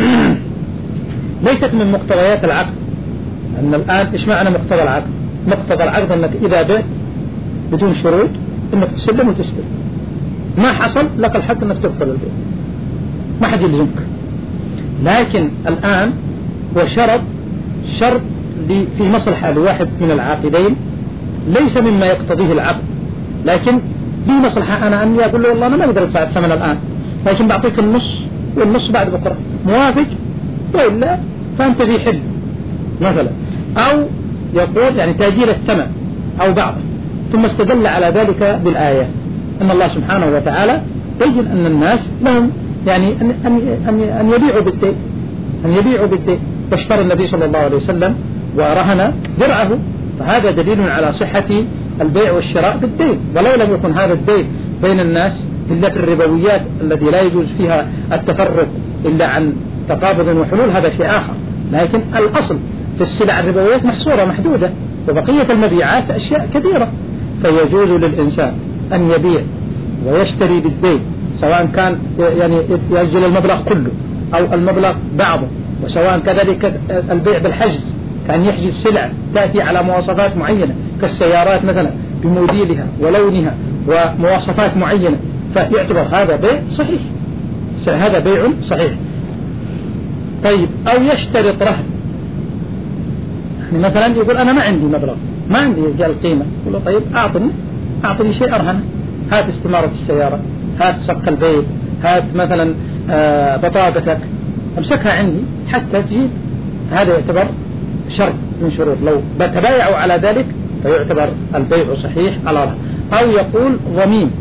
ليست من مقتضيات العقد. أن الآن إيش معنى مقتضى العقد؟ مقتضى العقد أنك إذا بعت بدون شروط أنك تسلم وتستلم، ما حصل لك الحق أنك تبطل البيع، ما حد يلزمك. لكن الآن وشرط شرط في مصلحة لواحد من العاقدين ليس مما يقتضيه العقد، لكن دي مصلحة أنا أني أقول له والله أنا ما أقدر أدفع الثمن الآن، لكن بعطيك النص والنص بعد بكرة، موافق؟ وإلا فأنت في حل مثلا. أو يقول يعني تأجيل الثمن أو بعضه، ثم استدل على ذلك بالآية أن الله سبحانه وتعالى يجب أن الناس لهم يعني أن, أن, أن, أن يبيعوا بالدين، أن يبيعوا بالدين. فاشترى النبي صلى الله عليه وسلم ورهن درعه، فهذا دليل على صحة البيع والشراء بالدين. ولو لم يكن هذا الدين بين الناس إلا في الربويات التي لا يجوز فيها التفرق إلا عن تقابض وحلول، هذا شيء آخر. لكن الأصل في السلع الربويات محصورة محدودة، وبقية المبيعات أشياء كثيرة. فيجوز للإنسان أن يبيع ويشتري بالدين، سواء كان يعني يأجل المبلغ كله أو المبلغ بعضه، وسواء كذلك البيع بالحجز، كان يحجز سلع تأتي على مواصفات معينة كالسيارات مثلا بموديلها ولونها ومواصفات معينة، فيعتبر هذا بيع صحيح، هذا بيع صحيح. طيب، أو يشترط رهن، يعني مثلا يقول أنا ما عندي مبلغ، ما عندي جال قيمة، يقول له طيب أعطني أعطني شيء أرهن، هات استمارة السيارة، هات صك البيت، هات مثلا آه بطاقتك، أمسكها عندي حتى تجيب. هذا يعتبر شرط من شروط، لو تبايعوا على ذلك فيعتبر البيع صحيح على رهن. أو يقول ضمين،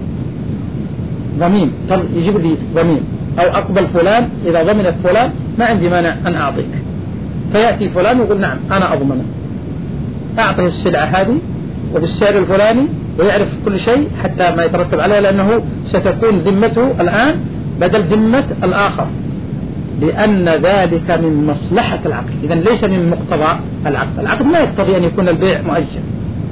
ضمين يجيب لي ضمين، أو أقبل فلان إذا ضمنت فلان ما عندي مانع أن أعطيك، فيأتي فلان ويقول نعم أنا أضمنه، أعطيه السلعة هذه وبالسعر الفلاني ويعرف كل شيء حتى ما يترتب عليه، لأنه ستكون ذمته الآن بدل ذمة الآخر، لأن ذلك من مصلحة العقد. إذن ليس من مقتضى العقد، العقد ما يقتضي أن يكون البيع مؤجل،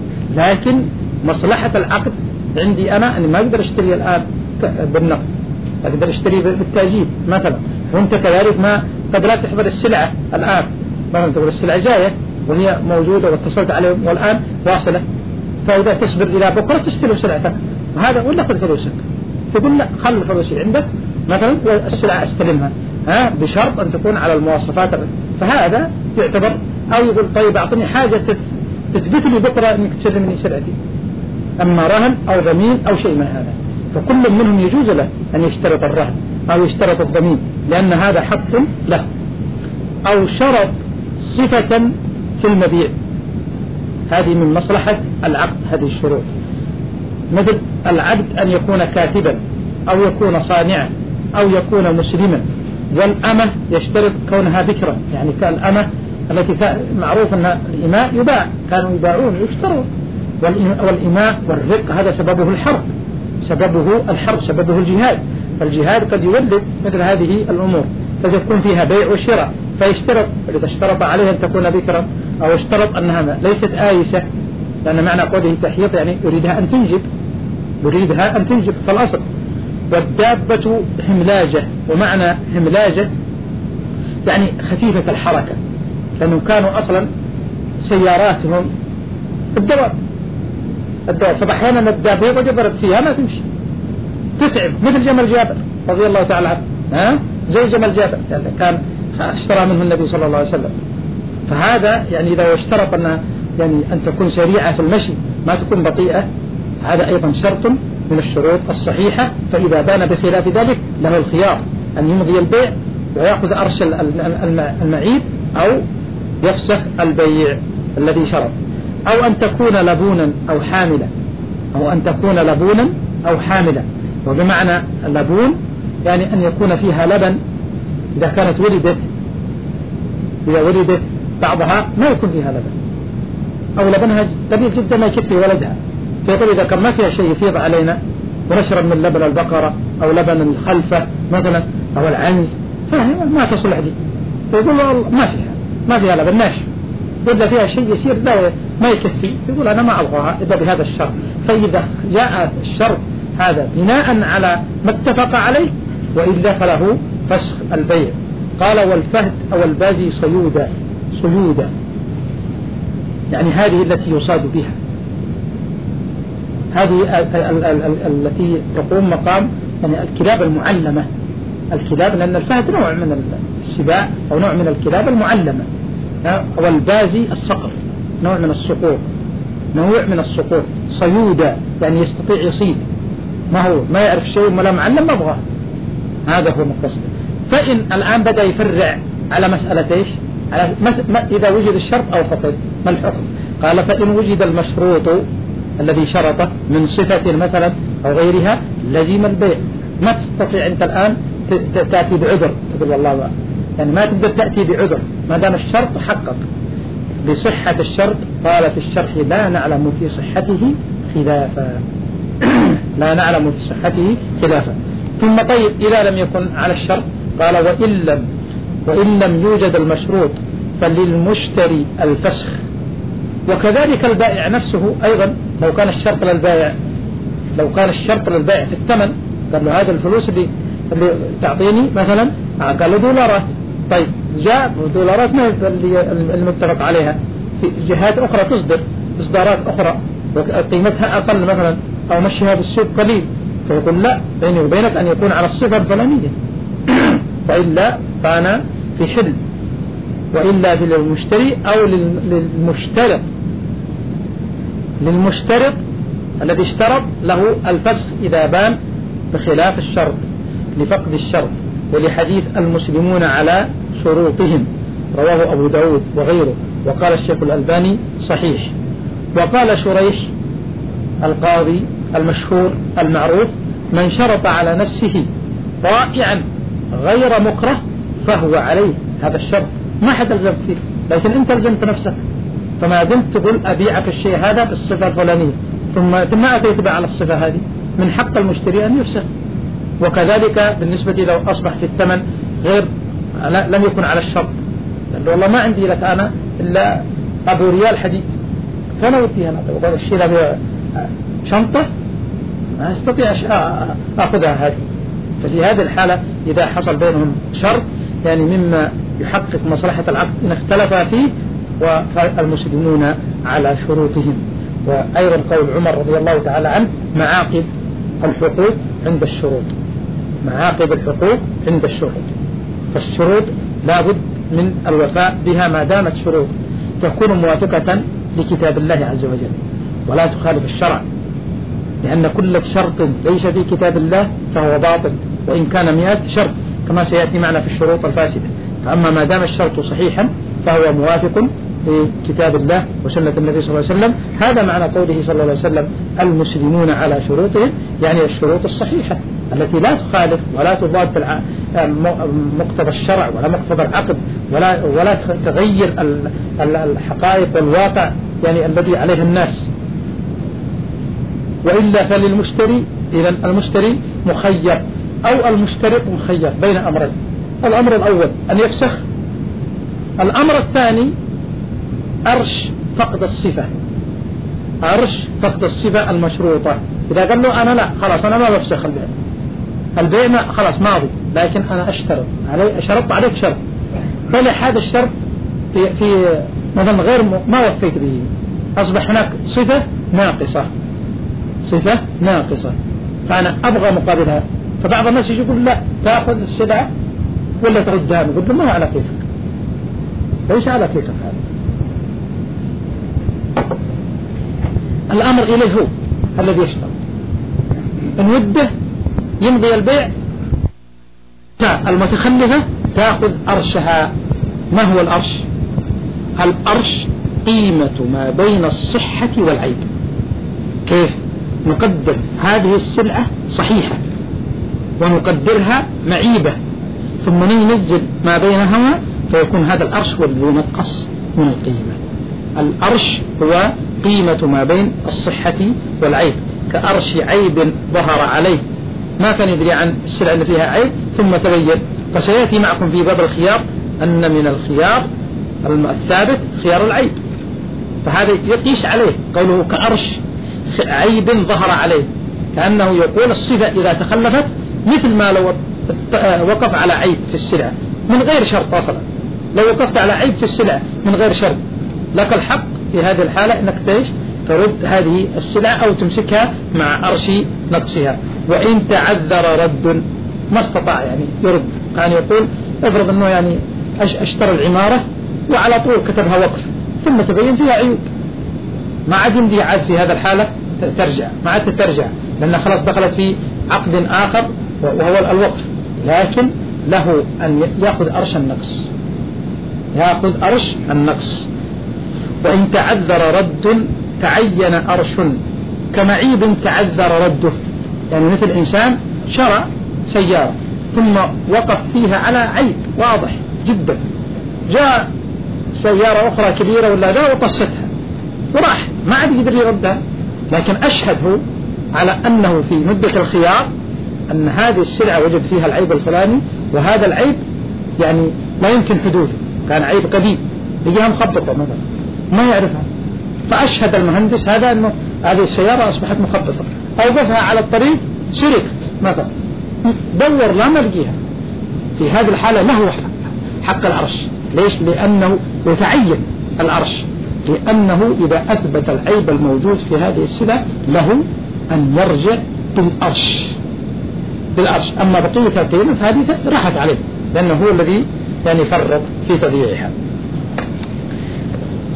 لكن مصلحة العقد عندي أنا أني ما أقدر أشتري الآن بالنقد، أقدر أشتري بالتأجيل مثلا، وأنت كذلك ما قد لا تحضر السلعة الآن، مثلا تقول السلعة جاية وهي موجودة واتصلت عليهم والآن واصلة، فإذا تصبر إلى بكرة تشتري سلعتك، وهذا ولا قد فلوسك، تقول لا خل فلوسي عندك مثلا والسلعة استلمها ها بشرط أن تكون على المواصفات، فهذا يعتبر. أو يقول طيب أعطني حاجة تثبت لي بكرة أنك تسلمني سلعتي، أما رهن أو ضمين أو شيء من هذا، فكل منهم يجوز له أن يشترط الرهن أو يشترط الضمين، لأن هذا حق له. أو شرط صفة في المبيع، هذه من مصلحة العقد، هذه الشروط، مثل العبد أن يكون كاتبا أو يكون صانعا أو يكون مسلما، والأمة يشترط كونها ذكرا، يعني كالأمة التي معروف أن الإماء يباع، كانوا يباعون ويشترون، والإماء والرق هذا سببه الحرب، سببه الحرب سببه الجهاد، فالجهاد قد يولد مثل هذه الأمور، قد يكون فيها بيع وشراء، فيشترط إذا اشترط عليها أن تكون ذكرا، أو اشترط أنها ليست آيسة، لأن معنى قوله تحيط يعني يريدها أن تنجب، يريدها أن تنجب فالأصل. والدابة هملاجة، ومعنى هملاجة يعني خفيفة الحركة، لأنهم كانوا أصلا سياراتهم الدواب الدواب فأحيانا الدابة إذا جبرت فيها ما تمشي تتعب، مثل جمل جابر رضي الله تعالى عنه، ها زي جمل جابر يعني كان اشترى منه النبي صلى الله عليه وسلم. فهذا يعني إذا اشترط أن يعني أن تكون سريعة في المشي ما تكون بطيئة، هذا أيضا شرط من الشروط الصحيحة. فإذا بان بخلاف ذلك له الخيار أن يمضي البيع ويأخذ أرش المعيب أو يفسخ البيع الذي شرط. أو أن تكون لبونا أو حاملا، أو أن تكون لبونا أو حاملا، وبمعنى اللبون يعني أن يكون فيها لبن، إذا كانت ولدت إذا ولدت بعضها ما يكون فيها لبن، أو لبنها قليل جدا ما يكفي ولدها، فيقول إذا كان ما فيها شيء يفيض علينا ونشرب من لبن البقرة أو لبن الخلفة مثلا أو العنز ما تصلح دي، فيقول ما فيها ما فيها لبن ناشف، إذا فيها شيء يسير لا ما يكفي، يقول أنا ما أبغاها إذا بهذا الشرط. فإذا جاء الشرط هذا بناء على ما اتفق عليه، وإلا فله فسخ البيع. قال والفهد أو البازي صيودا، صيودا يعني هذه التي يصاد بها، هذه التي تقوم مقام يعني الكلاب المعلمة، الكلاب لأن الفهد نوع من السباع أو نوع من الكلاب المعلمة، والبازي الصقر نوع من الصقور، نوع من الصقور. صيودا يعني يستطيع يصيد، ما هو ما يعرف شيء ولا معلم ما أبغاه، هذا هو مقصد. فإن الآن بدأ يفرع على مسألة إيش؟ على إذا وجد الشرط أو فقد ما الحكم؟ قال فإن وجد المشروط الذي شرطه من صفة مثلا أو غيرها لزم البيع. ما تستطيع أنت الآن تأتي بعذر تقول والله ما. يعني ما تقدر تأتي بعذر ما دام الشرط حقق بصحة الشرط. قال في الشرح لا نعلم في صحته خلافا لا نعلم في صحته خلافا. ثم طيب إذا لم يكن على الشرط قال وإن لم وإن لم يوجد المشروط فللمشتري الفسخ. وكذلك البائع نفسه أيضا لو كان الشرط للبائع لو كان الشرط للبائع في الثمن قال له هذا الفلوس اللي, اللي تعطيني مثلا قال له دولارات. طيب جاء دولارات ما المتفق عليها في جهات أخرى تصدر إصدارات أخرى وقيمتها أقل مثلا أو مشيها بالسوق قليل فيقول لا بيني وبينك أن يكون على الصفة الفلانية وإلا كان في حل وإلا للمشتري أو للمشترط. للمشترط الذي اشترط له الفسخ إذا بان بخلاف الشرط لفقد الشرط، ولحديث المسلمون على شروطهم رواه أبو داود وغيره، وقال الشيخ الألباني صحيح. وقال شريح القاضي المشهور المعروف: من شرط على نفسه طائعا غير مكره فهو عليه هذا الشرط، ما حد ألزم فيه، لكن أنت ألزمت نفسك. فما دمت تقول أبيعك الشيء هذا بالصفة الفلانية ثم ثم أتيت على الصفة هذه، من حق المشتري أن يفسخ. وكذلك بالنسبة لو أصبح في الثمن غير لم يكن على الشرط، لأنه والله ما عندي لك أنا إلا أبو ريال حديد، فأنا ودي أنا وقال الشيء هذا شنطة ما أستطيع أخذها هذه. ففي هذه الحالة إذا حصل بينهم شرط يعني مما يحقق مصلحة العقد إن اختلف فيه، والمسلمون على شروطهم. وأيضا قول عمر رضي الله تعالى عنه: معاقد الحقوق عند الشروط. معاقد الحقوق عند الشروط، فالشروط لا بد من الوفاء بها ما دامت شروط تكون موافقة لكتاب الله عز وجل ولا تخالف الشرع، لأن كل شرط ليس في كتاب الله فهو باطل وإن كان مئة شرط، كما سيأتي معنا في الشروط الفاسدة. فأما ما دام الشرط صحيحا فهو موافق لكتاب الله وسنة النبي صلى الله عليه وسلم. هذا معنى قوله صلى الله عليه وسلم: المسلمون على شروطهم، يعني الشروط الصحيحة التي لا تخالف ولا تضاد مقتضى الشرع ولا مقتضى العقد ولا ولا تغير الحقائق والواقع يعني الذي عليه الناس. وإلا فللمشتري، إذا المشتري مخير أو المشترط مخير بين أمرين: الأمر الأول أن يفسخ، الأمر الثاني أرش فقد الصفة، أرش فقد الصفة المشروطة. إذا قال له أنا لا خلاص أنا ما بفسخ البيع، البيع ما خلاص ماضي، لكن أنا أشترط علي شرط عليك شرط، فلح هذا الشرط في, في مثلا غير ما وفيت به، أصبح هناك صفة ناقصة، صفة ناقصة فأنا أبغى مقابلها. فبعض الناس يقول لا تأخذ السلعة ولا تردها، نقول له ما على كيفك، ليس على كيفك هذا. الأمر إليه هو الذي يشترط، إن وده يمضي البيع، المتخلفة تأخذ أرشها. ما هو الأرش؟ الأرش قيمة ما بين الصحة والعيب. كيف نقدر هذه السلعة صحيحة ونقدرها معيبة ثم ننزل ما بينهما فيكون هذا الأرش هو الذي ينقص من القيمة. الأرش هو قيمة ما بين الصحة والعيب، كأرش عيب ظهر عليه ما كان يدري عن السلعة اللي فيها عيب ثم تبين. فسيأتي معكم في باب الخيار أن من الخيار الثابت خيار العيب، فهذا يقيس عليه قوله كأرش عيب ظهر عليه، كأنه يقول الصفة إذا تخلفت مثل ما لو وقف على عيب في السلعة من غير شرط. أصلا لو وقفت على عيب في السلعة من غير شرط لك الحق في هذه الحالة أنك تعيش ترد هذه السلعة أو تمسكها مع أرش نقصها. وإن تعذر رد ما استطاع يعني يرد، كان يقول افرض أنه يعني اشترى العمارة وعلى طول كتبها وقف ثم تبين فيها عيوب، ما عاد يمدي عاد في هذا الحالة ترجع، ما عاد ترجع لأن خلاص دخلت في عقد آخر وهو الوقف، لكن له أن يأخذ أرش النقص، يأخذ أرش النقص. وإن تعذر رد تعين أرش كمعيب تعذر رده، يعني مثل إنسان شرى سيارة ثم وقف فيها على عيب واضح جدا، جاء سيارة أخرى كبيرة ولا لا وقصتها وراح ما عاد يقدر يردها، لكن أشهده على أنه في مدة الخيار أن هذه السلعة وجد فيها العيب الفلاني، وهذا العيب يعني لا يمكن حدوثه، كان عيب قديم يجيها مخبطة مثلا ما يعرفها، فأشهد المهندس هذا أنه هذه السيارة أصبحت مخبطة، أوقفها على الطريق سرقت مثلا، دور لا نلقيها، في هذه الحالة له حق, حق العرش. ليش؟ لأنه يتعين العرش، لأنه إذا أثبت العيب الموجود في هذه السلعة له أن يرجع بالأرش بالأرش. أما بقية القيمة هذه راحت عليه لأنه هو الذي يعني فرط في تضييعها.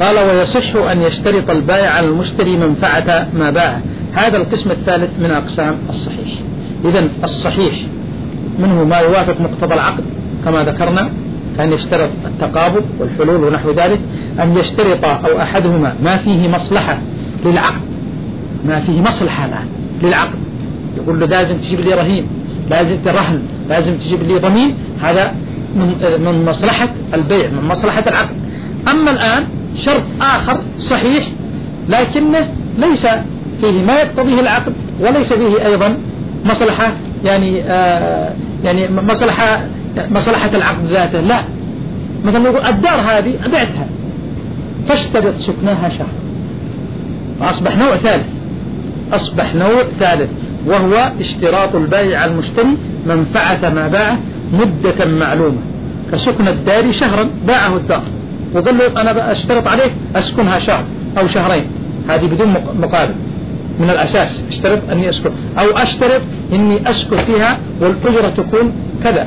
قال ويصح أن يشترط البائع على المشتري منفعة ما باعه. هذا القسم الثالث من أقسام الصحيح. إذن الصحيح منه ما يوافق مقتضى العقد كما ذكرنا، كان يشترط التقابض والحلول ونحو ذلك، أن يشترط أو أحدهما ما فيه مصلحة للعقد، ما فيه مصلحة الآن للعقد، يقول له لازم تجيب لي رهين، لازم ترهن، لازم تجيب لي ضمين، هذا من مصلحة البيع، من مصلحة العقد. أما الآن شرط آخر صحيح لكنه ليس فيه ما يقتضيه العقد وليس فيه أيضا مصلحة يعني آه يعني مصلحة مصلحة العقد ذاته، لا، مثلا نقول الدار هذه أبعتها فاشترط سكنها شهر، أصبح نوع ثالث، أصبح نوع ثالث وهو اشتراط البائع على المشتري منفعة ما باعه مدة معلومة، كسكن الدار شهرا، باعه الدار وقال له أنا أشترط عليك أسكنها شهر أو شهرين، هذه بدون مقابل من الأساس، اشترط أني أسكن أو أشترط أني أسكن فيها والأجرة تكون كذا،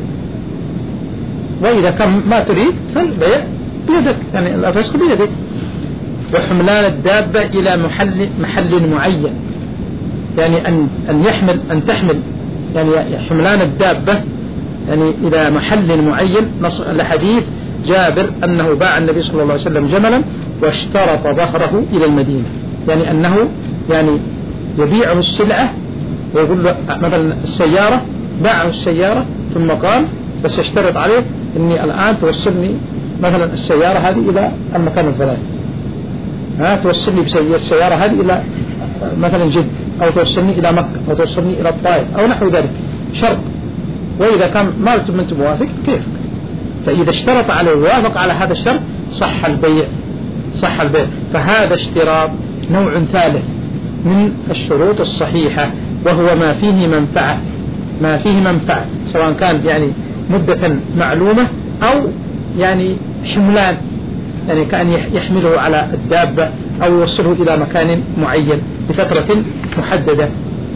وإذا كان ما تريد فالبيع بيدك، يعني الفسخ بيدك. وحملان الدابة إلى محل محل معين، يعني أن أن يحمل أن تحمل يعني حملان الدابة يعني إلى محل معين، لحديث جابر أنه باع النبي صلى الله عليه وسلم جملا واشترط ظهره إلى المدينة، يعني أنه يعني يبيعه السلعة ويقول له مثلا السيارة، باعه السيارة ثم قال بس اشترط عليه إني الآن توصلني مثلا السيارة هذه إلى المكان الفلاني، ها توصلني بالسيارة هذه إلى مثلا جد، أو توصلني إلى مكة، أو توصلني إلى الطائف أو نحو ذلك، شرط. وإذا كان ما أنت موافق كيف؟ فإذا اشترط عليه ووافق على هذا الشرط صح البيع، صح البيع. فهذا اشتراط نوع ثالث من الشروط الصحيحة، وهو ما فيه منفعة، ما فيه منفعة سواء كان يعني مدة معلومة أو يعني حملان، يعني كأن يحمله على الدابة أو يوصله إلى مكان معين بفترة محددة.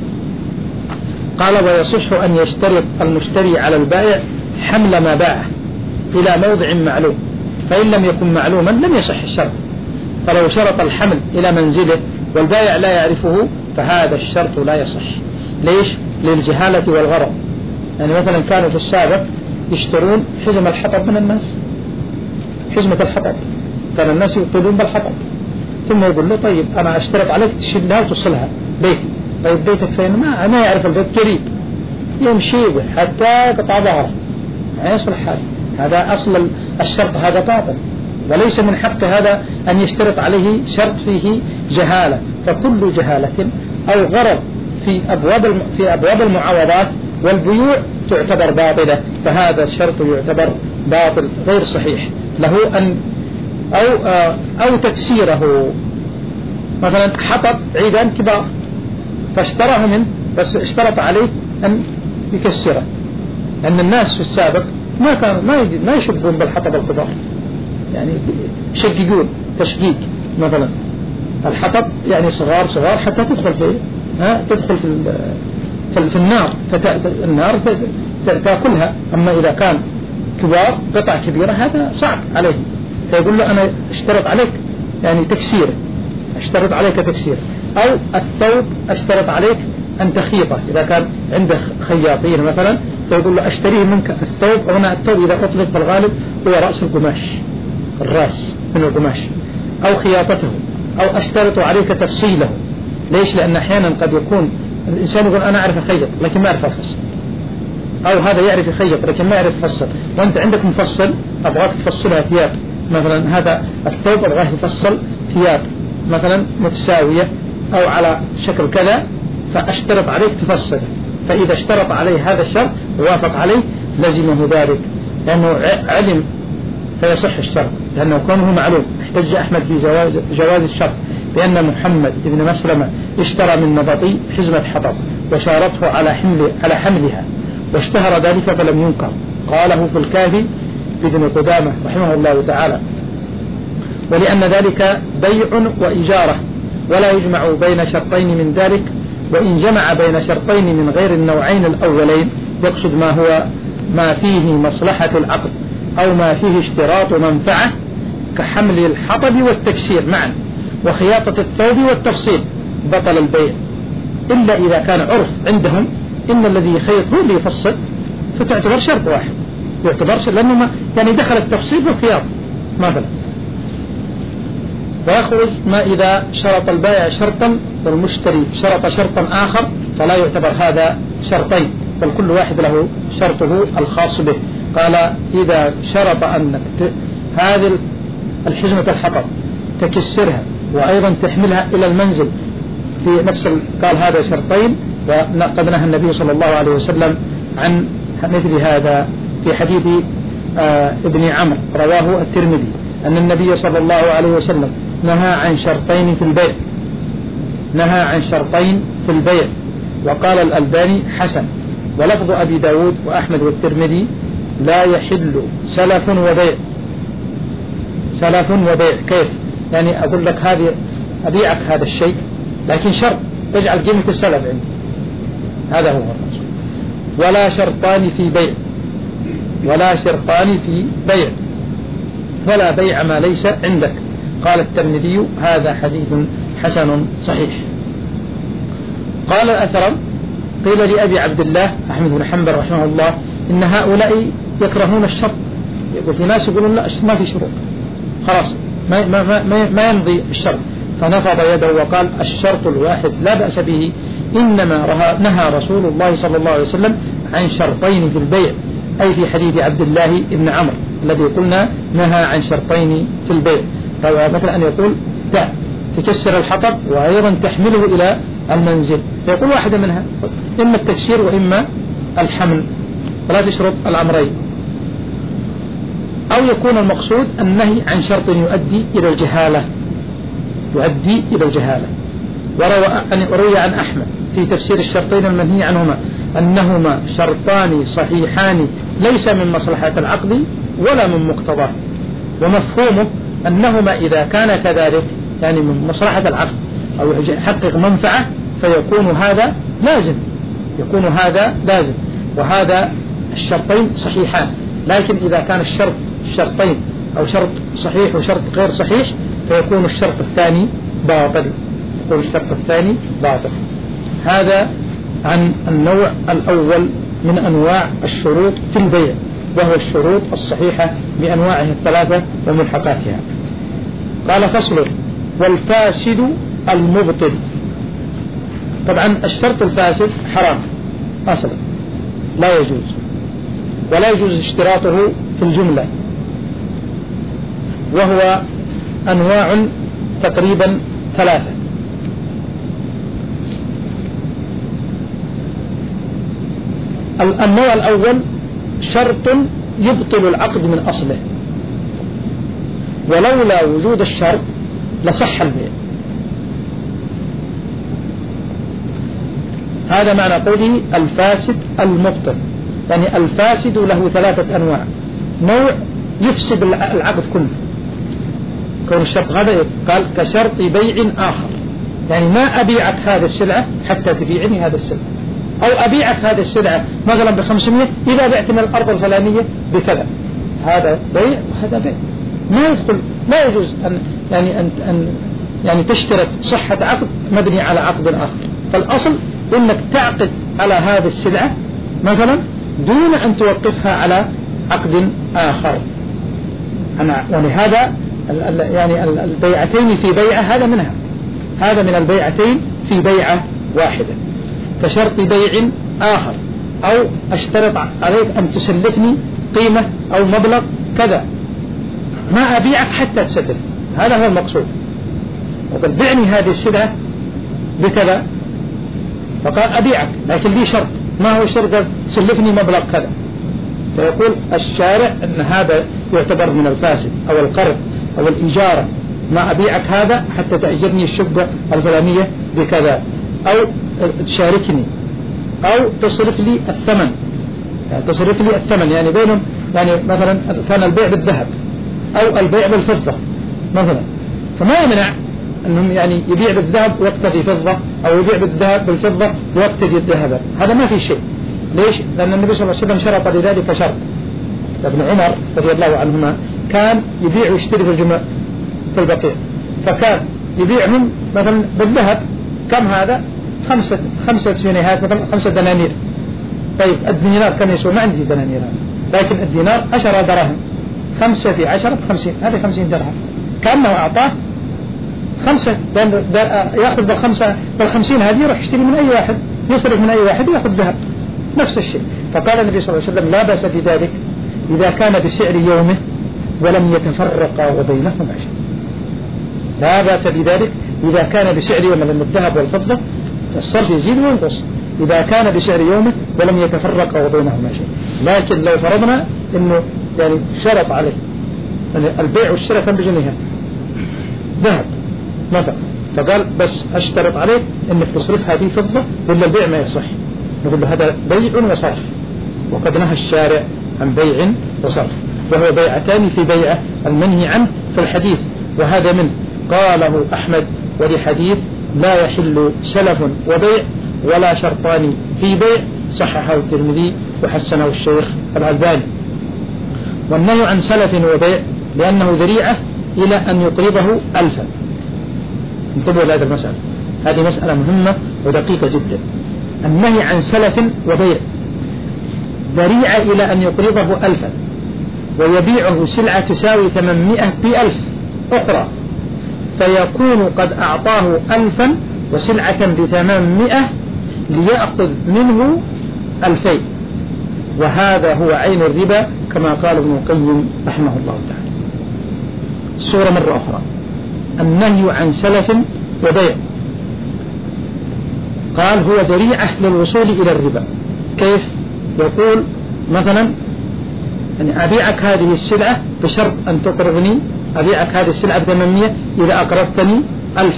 قال ويصح أن يشترط المشتري على البائع حمل ما باعه إلى موضع معلوم، فإن لم يكن معلوما لم يصح الشرط، فلو شرط الحمل إلى منزله والبائع لا يعرفه فهذا الشرط لا يصح. ليش؟ للجهالة والغرض. يعني مثلا كانوا في السابق يشترون حزم الحطب من الناس، حزمة الحطب كان الناس يطلبون بالحطب، ثم يقول له طيب أنا أشترط عليك تشيلها وتصلها بيتي. طيب بيتك فين؟ ما ما يعرف البيت قريب، يمشي به حتى قطع ظهره ما يصلح هذا، هذا أصل الشرط، هذا باطل، وليس من حق هذا أن يشترط عليه شرط فيه جهالة. فكل جهالة أو غرض في أبواب في أبواب المعاوضات والبيوع تعتبر باطلة، فهذا الشرط يعتبر باطل غير صحيح، له أن أو أو تكسيره. مثلا حطب عيدان كبار فاشتراه منه بس اشترط عليه أن يكسره، لأن الناس في السابق ما كانوا ما ما يشبون بالحطب الكبار، يعني يشققون تشقيق مثلا الحطب يعني صغار صغار حتى تدخل في ها تدخل في في النار، النار تأكلها. أما إذا كان كبار قطع كبيرة هذا صعب عليه، فيقول له أنا اشترط عليك يعني تكسيره، اشترط عليك تكسيره. أو الثوب اشترط عليك أن تخيطه، إذا كان عنده خياطين مثلا فيقول له أشتريه منك الثوب، هنا الثوب إذا أطلق في الغالب هو رأس القماش، الرأس من القماش، أو خياطته، أو أشترط عليك تفصيله. ليش؟ لأن أحيانا قد يكون الإنسان يقول أنا أعرف أخيط لكن ما أعرف أفصل، أو هذا يعرف يخيط لكن ما يعرف يفصل، وأنت عندك مفصل أبغاك تفصلها ثياب مثلا، هذا الثوب أبغاه يفصل ثياب مثلا متساوية أو على شكل كذا، فأشترط عليك تفصله. فإذا اشترط عليه هذا الشرط ووافق عليه لزمه ذلك، لأنه علم فيصح الشرط، لأنه كونه معلوم. احتج أحمد في جواز, جواز الشرط بأن محمد بن مسلمة اشترى من نبطي حزمة حطب وشارته على حمل على حملها واشتهر ذلك فلم ينكر، قاله في الكافي بابن قدامة رحمه الله تعالى. ولأن ذلك بيع وإجارة ولا يجمع بين شرطين من ذلك، وإن جمع بين شرطين من غير النوعين الأولين يقصد ما هو ما فيه مصلحة العقد أو ما فيه اشتراط منفعة كحمل الحطب والتكسير معا وخياطة الثوب والتفصيل بطل البيع، إلا إذا كان عرف عندهم إن الذي يخيط هو اللي يفصل، فتعتبر شرط واحد، يعتبر شرط لأنه ما يعني دخل التفصيل والخياطة مثلا. ويخرج ما إذا شرط البائع شرطا والمشتري شرط شرطا آخر فلا يعتبر هذا شرطين، بل كل واحد له شرطه الخاص به. قال إذا شرط أنك هذه الحزمة الحطب تكسرها وأيضا تحملها إلى المنزل في نفس قال هذا شرطين. وقد نهى النبي صلى الله عليه وسلم عن مثل هذا في حديث آه ابن عمرو رواه الترمذي أن النبي صلى الله عليه وسلم نهى عن شرطين في البيع، نهى عن شرطين في البيع. وقال الألباني حسن. ولفظ أبي داود وأحمد والترمذي لا يحل سلف وبيع. سلف وبيع كيف؟ يعني أقول لك هذه أبيعك هذا الشيء لكن شرط تجعل قيمة السلف عندي، هذا هو الرسول. ولا شرطان في بيع، ولا شرطان في بيع ولا بيع ما ليس عندك. قال الترمذي هذا حديث حسن صحيح. قال الأثرم قيل لأبي عبد الله أحمد بن حنبل رحمه الله إن هؤلاء يكرهون الشرط. يقول في ناس يقولون لا ما في شروط خلاص ما, ما, ما, ما يمضي الشرط، فنفض يده وقال الشرط الواحد لا بأس به، إنما نهى رسول الله صلى الله عليه وسلم عن شرطين في البيع، أي في حديث عبد الله بن عمرو الذي قلنا نهى عن شرطين في البيع. مثل أن يقول لا تكسر الحطب وأيضا تحمله إلى المنزل، فيقول واحدة منها إما التكسير وإما الحمل، فلا تشرط الأمرين. أو يكون المقصود النهي عن شرط يؤدي إلى الجهالة، يؤدي إلى الجهالة. وروي عن أحمد في تفسير الشرطين المنهي عنهما أنهما شرطان صحيحان ليس من مصلحة العقد ولا من مقتضاه، ومفهومه أنهما إذا كان كذلك يعني من مصلحة العقد أو يحقق منفعة فيكون هذا لازم، يكون هذا لازم، وهذا الشرطين صحيحان. لكن إذا كان الشرط الشرطين أو شرط صحيح وشرط غير صحيح فيكون الشرط الثاني باطل، يكون الشرط الثاني باطل. هذا عن النوع الأول من أنواع الشروط في البيع، وهو الشروط الصحيحة بأنواعها الثلاثة وملحقاتها. قال فصل والفاسد المبطل. طبعا الشرط الفاسد حرام أصلا لا يجوز، ولا يجوز اشتراطه في الجملة، وهو أنواع تقريبا ثلاثة. النوع الأول شرط يبطل العقد من أصله، ولولا وجود الشرط لصح البيع. هذا معنى قوله الفاسد المبطل، يعني الفاسد له ثلاثة أنواع. نوع يفسد العقد كله، كون الشرط هذا قال كشرط بيع آخر، يعني ما أبيعك هذا السلعة حتى تبيعني هذا السلعة، أو أبيعك هذه السلعة مثلا بخمسمية إذا بعت من الأرض الفلانية بكذا. هذا بيع وهذا بيع، ما يدخل، لا يجوز أن يعني أن أن يعني تشترط صحة عقد مبني على عقد آخر. فالأصل إنك تعقد على هذه السلعة مثلا دون أن توقفها على عقد آخر. ولهذا يعني البيعتين في بيعة هذا منها، هذا من البيعتين في بيعة واحدة. كشرط بيع آخر، أو أشترط عليك أن تسلفني قيمة أو مبلغ كذا، ما أبيعك حتى تسدد، هذا هو المقصود. وقد بعني هذه السلعة بكذا، فقال أبيعك لكن لي شرط، ما هو الشرط؟ سلفني مبلغ كذا. فيقول الشارع أن هذا يعتبر من الفاسد أو القرض أو الإجارة، ما أبيعك هذا حتى تأجرني الشقة الفلانية بكذا، أو تشاركني، أو تصرف لي الثمن، يعني تصرف لي الثمن يعني بينهم، يعني مثلا كان البيع بالذهب أو البيع بالفضة مثلا، فما يمنع أنهم يعني يبيع بالذهب ويقتدي فضة، أو يبيع بالذهب بالفضة ويقتدي الذهب، هذا ما في شيء. ليش؟ لأن النبي صلى الله عليه وسلم شرط لذلك شرط. ابن عمر رضي الله عنهما كان يبيع ويشتري في الجمع في البقيع، فكان يبيعهم مثلا بالذهب، كم هذا؟ خمسة خمسة جنيهات مثلا، خمسة دنانير. طيب الدينار كم يسوي؟ ما عندي دنانير، لكن الدينار عشرة دراهم، خمسة في عشرة بخمسين، هذه خمسين درهم، كأنه أعطاه خمسة، يأخذ بالخمسة بالخمسين هذه يروح يشتري من أي واحد، يصرف من أي واحد ويأخذ ذهب نفس الشيء. فقال النبي صلى الله عليه وسلم لا بأس بذلك إذا كان بسعر يومه ولم يتفرق وبينهما شيء. لا بأس بذلك إذا كان بسعر يومه، لأن الذهب والفضة الصرف يزيد وينقص، إذا كان بسعر يومه ولم يتفرق وبينهما شيء. لكن لو فرضنا إنه يعني شرط عليه يعني البيع والشراء كان بجنيها ذهب مثلا، فقال بس أشترط عليك إنك تصرف هذه فضة ولا البيع ما يصح، نقول له هذا بيع وصرف، وقد نهى الشارع عن بيع وصرف، وهو بيعتان في بيعة المنهي عنه في الحديث، وهذا من قاله أحمد ولحديث لا يحل سلف وبيع ولا شرطان في بيع، صححه الترمذي وحسنه الشيخ الألباني. والنهي عن سلف وبيع لأنه ذريعة إلى أن يقرضه ألفا. انتبهوا لهذه المسألة، هذه مسألة مهمة ودقيقة جدا. النهي عن سلف وبيع ذريعة إلى أن يقرضه ألفا ويبيعه سلعة تساوي ثمانمائة بألف أخرى، فيكون قد أعطاه ألفا وسلعة بثمانمائة ليأخذ منه ألفين، وهذا هو عين الربا كما قال ابن القيم رحمه الله تعالى. الصورة مرة أخرى، النهي عن سلف وبيع قال هو ذريعة للوصول إلى الربا. كيف؟ يقول مثلا يعني أبيعك هذه السلعة بشرط أن تقرضني، أبيعك هذه السلعة بثمانمائة إذا أقرضتني ألف،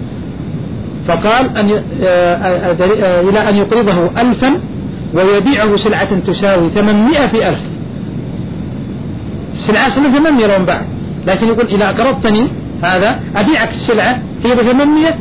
فقال أن إلى أن يقرضه ألفا ويبيعه سلعة تساوي ثمانمائة في ألف، السلعة سنة ثمانمائة لهم بعد، لكن يقول إذا أقرضتني هذا أبيعك السلعة هي بثمانمائة،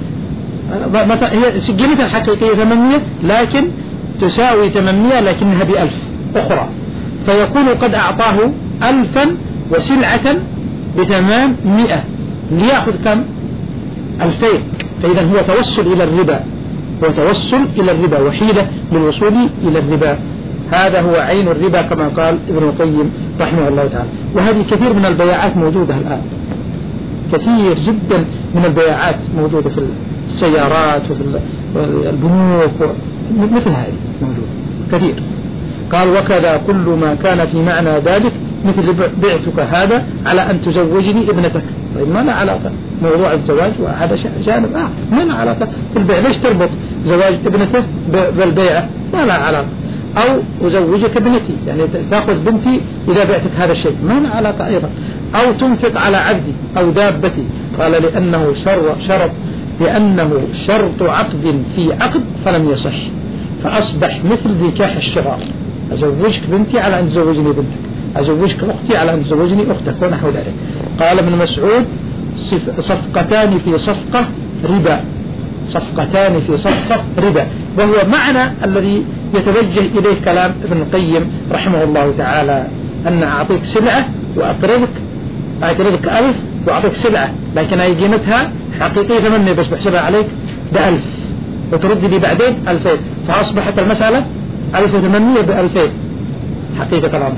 هي قيمتها الحقيقية ثمانمائة لكن تساوي ثمانمائة لكنها بألف أخرى، فيكون قد أعطاه ألفا وسلعة بثمانمائة ليأخذ كم؟ ألفين. فإذا هو توصل إلى الربا، هو توصل إلى الربا وحيلة للوصول إلى الربا. هذا هو عين الربا كما قال ابن القيم رحمه الله تعالى. وهذه كثير من البياعات موجودة الآن، كثير جدا من البياعات موجودة في السيارات وفي البنوك مثل هذه موجودة كثير. قال وكذا كل ما كان في معنى ذلك مثل بعتك هذا على أن تزوجني ابنتك. طيب ما له علاقة موضوع الزواج وهذا جانب آخر، ما له علاقة في البيع، ليش تربط زواج ابنته بالبيعة؟ ما له علاقة. أو أزوجك ابنتي يعني تأخذ بنتي إذا بعتك هذا الشيء، ما له علاقة أيضا. أو تنفق على عبدي أو دابتي، قال لأنه شرط, شرط لأنه شرط عقد في عقد فلم يصح، فأصبح مثل نكاح الشغار، أزوجك بنتي على أن تزوجني بنتك، أزوجك أختي على أن تزوجني أختك ونحو ذلك. قال ابن مسعود صفقتان في صفقة ربا، صفقتان في صفقة ربا، وهو معنى الذي يتوجه إليه كلام ابن القيم رحمه الله تعالى، أن أعطيك سلعة وأقرضك أقرضك ألف وأعطيك سلعة لكن هي قيمتها حقيقية ثمانية بس بحسبها عليك بألف وترد لي بعدين ألفين، فأصبحت المسألة ألف وثمانية بألفين حقيقة الأمر.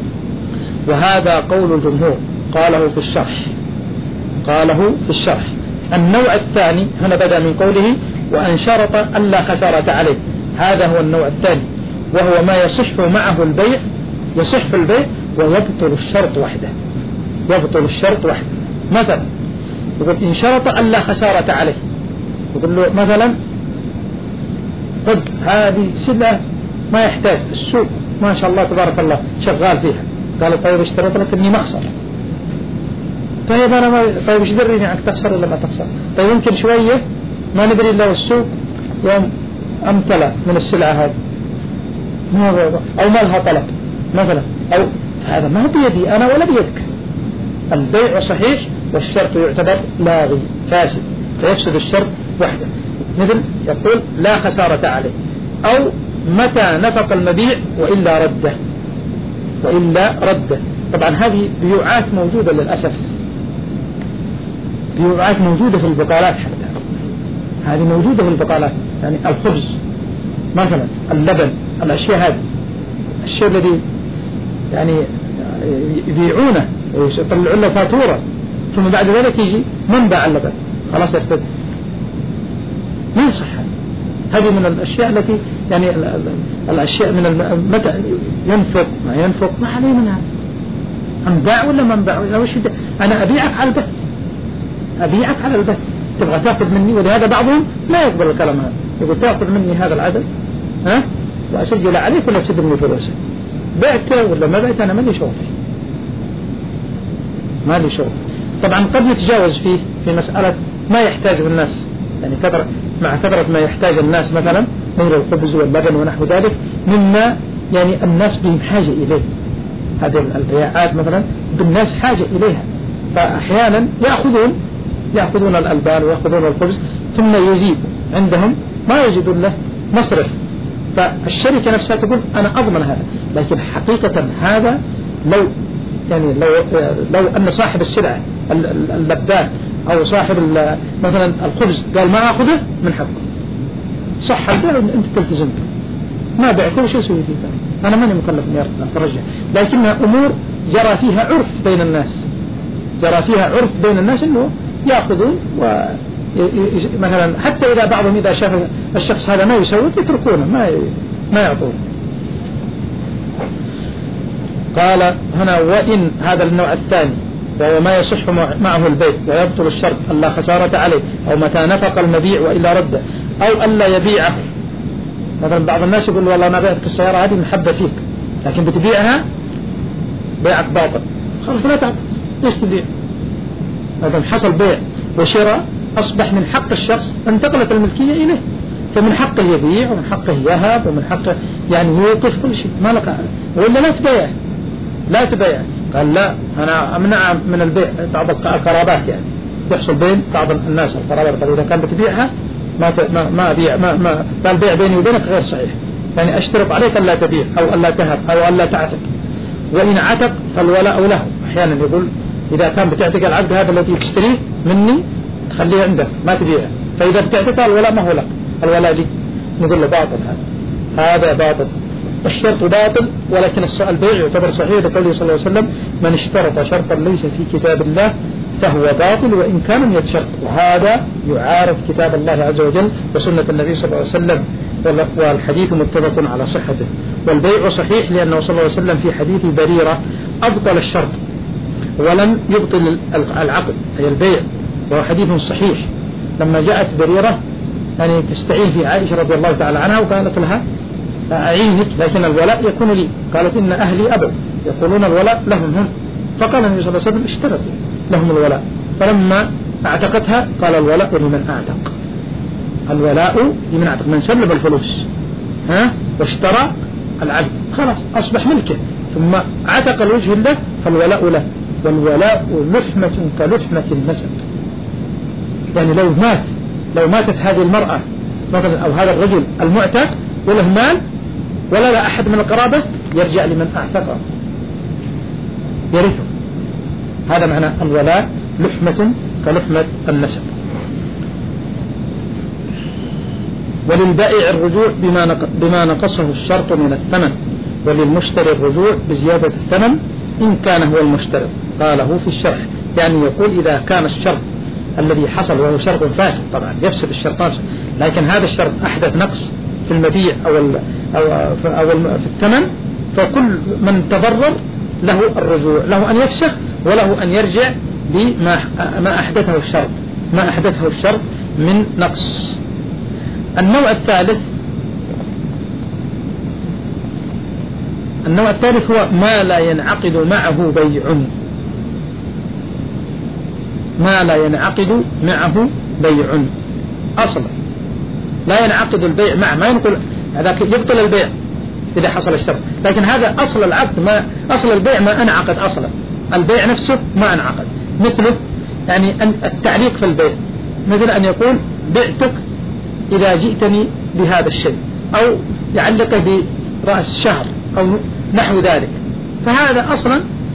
وهذا قول الجمهور، قاله في الشرح قاله في الشرح النوع الثاني هنا بدأ من قوله وأن شرط ألا خسارة عليه، هذا هو النوع الثاني، وهو ما يصح معه البيع، يصح البيع ويبطل الشرط وحده، يبطل الشرط وحده. مثلا يقول إن شرط ألا خسارة عليه، يقول له مثلا قد هذه سلعة ما يحتاج السوق ما شاء الله تبارك الله شغال فيها، قال طيب اشترط لك اني مخسر، طيب انا ما طيب ايش دريني عنك تخسر ولا ما تخسر؟ طيب يمكن شوية ما ندري الا السوق يوم امتلأ من السلعة هذه او ما لها طلب مثلا، او هذا ما بيدي انا ولا بيدك، البيع صحيح والشرط يعتبر لاغي فاسد فيفسد الشرط وحده. مثل يقول لا خسارة عليه، او متى نفق المبيع وإلا رده وإلا رده طبعا هذه بيوعات موجودة للأسف، بيوعات موجودة في البقالات، حتى هذه موجودة في البقالات، يعني الخبز مثلا، اللبن، الأشياء هذه، الشيء الذي يعني يبيعونه ويطلعون له فاتورة، ثم بعد ذلك يجي منبع اللبن خلاص يرتد، ما يصح. هذه من الأشياء التي يعني الأشياء من متى ينفق ما ينفق ما عليه منها، انباع ولا ما انباع، أنا أبيعك على البث، أبيعك على البث، تبغى تأخذ مني. ولهذا بعضهم لا يقبل الكلام هذا، يقول تأخذ مني هذا العدد ها وأسجل عليك ولا تسد مني فلوسه، بعته ولا ما بعته أنا ما لي شغل فيه، ما لي شغل. طبعا قد يتجاوز فيه في مسألة ما يحتاجه الناس، يعني كثرة مع كثرة ما يحتاج الناس مثلا من الخبز واللبن ونحو ذلك مما يعني الناس بهم حاجة إليه، هذه البياعات مثلا بالناس حاجة إليها، فأحيانا يأخذون يأخذون الألبان ويأخذون الخبز ثم يزيد عندهم ما يجدون له مصرف، فالشركة نفسها تقول أنا أضمن هذا. لكن حقيقة هذا لو يعني لو لو أن صاحب السلعة اللبان أو صاحب مثلا الخبز قال ما أخذه من حقه، صح البيع أنت تلتزم به، ما بيع كل شيء سوي فيه، أنا ماني مكلف إني أرجع. لكنها أمور جرى فيها عرف بين الناس، جرى فيها عرف بين الناس إنه يأخذون و مثلا حتى إذا بعضهم إذا شاف الشخص هذا ما يسوي يتركونه ما ما يعطون. قال هنا وإن هذا النوع الثاني وهو ما يصح معه البيع ويبطل الشرط ألا خسارة عليه، أو متى نفق المبيع وإلا رده، أو ألا يبيعه. مثلا بعض الناس يقول والله أنا بعتك السيارة هذه محبة فيك لكن بتبيعها بيعك باطل، خلاص لا تعطي ليش تبيع. هذا حصل بيع وشراء، أصبح من حق الشخص انتقلت الملكية إليه، فمن حقه يبيع ومن حقه يهب ومن حقه يعني يوقف كل شيء، ما لك ولا لا تبيع لا تبيع. قال لا أنا أمنع من البيع بعض القرابات، يعني يحصل بين بعض الناس القرابات، إذا كان بتبيعها ما ما ما بيع ما ما البيع بيني وبينك غير صحيح، يعني أشترط عليك ألا تبيع أو ألا تهب أو ألا تعتق. وإن عتق فالولاء له، أحيانا يقول إذا كان بتعتق العبد هذا الذي تشتريه مني تخليه عندك ما تبيعه، فإذا بتعتق الولاء ما هو لك، الولاء لي. نقول له باطل، هذا هذا باطل، الشرط باطل. ولكن البيع يعتبر صحيح لقوله صلى الله عليه وسلم من اشترط شرطا ليس في كتاب الله فهو باطل وإن كان مئة شرط، وهذا يعارض كتاب الله عز وجل وسنة النبي صلى الله عليه وسلم، والحديث متفق على صحته. والبيع صحيح لأنه صلى الله عليه وسلم في حديث بريرة أبطل الشرط ولم يبطل العقد أي البيع، وهو حديث صحيح. لما جاءت بريرة يعني تستعين في عائشة رضي الله تعالى عنها وقالت لها أعينك لكن الولاء يكون لي، قالت إن أهلي أبوا يقولون الولاء لهم هم، فقال النبي صلى الله عليه وسلم اشترط لهم الولاء، فلما اعتقتها قال الولاء لمن أعتق، الولاء لمن أعتق، من سلم الفلوس ها واشترى العبد خلاص أصبح ملكه ثم عتق الوجه له فالولاء له. والولاء لحمة كلحمة النسب، يعني لو مات لو ماتت هذه المرأة مثلا أو هذا الرجل المعتق وله مال ولا لا أحد من القرابة يرجع لمن أعتقه يرثه. هذا معنى الولاء لحمة كلحمة النسب. وللبائع الرجوع بما بما نقصه الشرط من الثمن، وللمشتري الرجوع بزيادة الثمن إن كان هو المشتري. قاله في الشرح، يعني يقول إذا كان الشرط الذي حصل وهو شرط فاسد طبعا يفسد الشرطان، لكن هذا الشرط أحدث نقص في المبيع أو أو أو في الثمن، فكل من تضرر له الرجوع، له أن يفسخ وله أن يرجع بما ما أحدثه الشرط ما أحدثه الشرط من نقص. النوع الثالث النوع الثالث هو ما لا ينعقد معه بيع، ما لا ينعقد معه بيع أصلا، لا ينعقد البيع معه، ما ينقل هذا يبطل البيع إذا حصل الشرط، لكن هذا أصل العقد ما أصل البيع ما أنعقد أصلا، البيع نفسه ما أنعقد. مثله يعني التعليق في البيع، مثل أن يقول بعتك إذا جئتني بهذا الشيء، أو يعلقه برأس شهر أو نحو ذلك، فهذا أصلا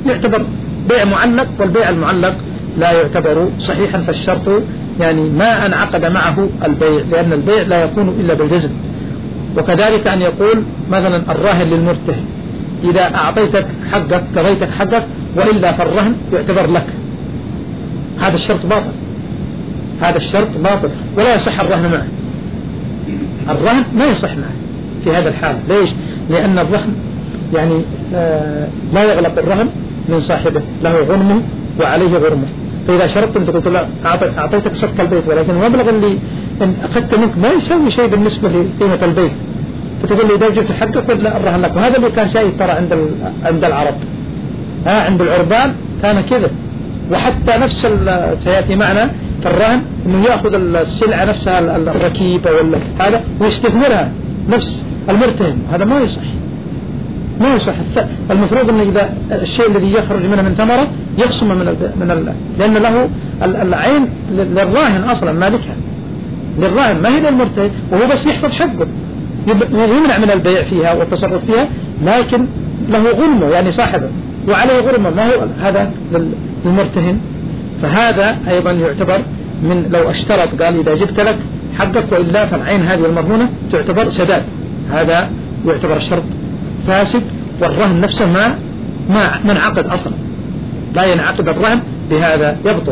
يعتبر بيع معلق، والبيع المعلق لا يعتبر صحيحا، فالشرط يعني ما انعقد معه البيع، لأن البيع لا يكون إلا بالجزم. وكذلك أن يقول مثلا الراهن للمرتهن إذا أعطيتك حقك قضيتك حقك وإلا فالرهن يعتبر لك، هذا الشرط باطل، هذا الشرط باطل ولا يصح الرهن معه. الرهن ما يصح معه في هذا الحال. ليش؟ لأن الرهن يعني آه لا يغلق الرهن من صاحبه، له غرمه وعليه غرمه. فإذا شرطت أنت قلت لا أعطيتك صفقة البيت ولكن المبلغ اللي أخذت منك ما يسوي شيء بالنسبة لقيمة البيت، فتقول لي إذا جبت حقك لا الرهن لك. وهذا اللي كان شيء ترى عند عند العرب، ها عند العربان كان كذا. وحتى نفس سيأتي معنا في الرهن إنه يأخذ السلعة نفسها الركيبة ولا هذا ويستثمرها نفس المرتهن، هذا ما يصح، ما يصح. المفروض أن إذا الشيء الذي يخرج منه من ثمرة يقسم من ال من ال لأن له العين للراهن أصلا مالكها للراهن ما هي للمرتهن، وهو بس يحفظ حقه، يمنع من البيع فيها والتصرف فيها، لكن له غرمة يعني صاحبه وعليه غرمة، ما هو هذا للمرتهن. فهذا أيضا يعتبر من لو اشترط قال إذا جبت لك حقك وإلا فالعين هذه المرهونة تعتبر سداد، هذا يعتبر الشرط فاسد، والرهن نفسه ما ما منعقد أصلا، لا ينعقد الرهن بهذا، يبطل،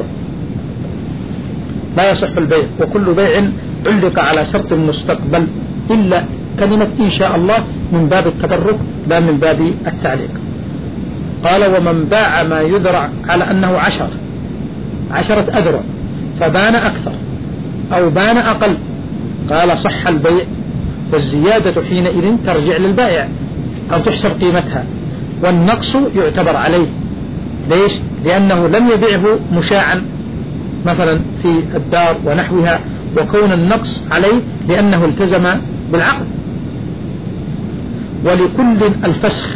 لا يصح البيع. وكل بيع علق على شرط مستقبل إلا كلمة إن شاء الله من باب التبرك لا من باب التعليق. قال ومن باع ما يذرع على أنه عشر عشرة أذرع فبان أكثر أو بان أقل قال صح البيع، والزيادة حينئذ ترجع للبائع أو تحسب قيمتها، والنقص يعتبر عليه. ليش؟ لأنه لم يبيعه مشاعا مثلا في الدار ونحوها، وكون النقص عليه لأنه التزم بالعقد. ولكل الفسخ،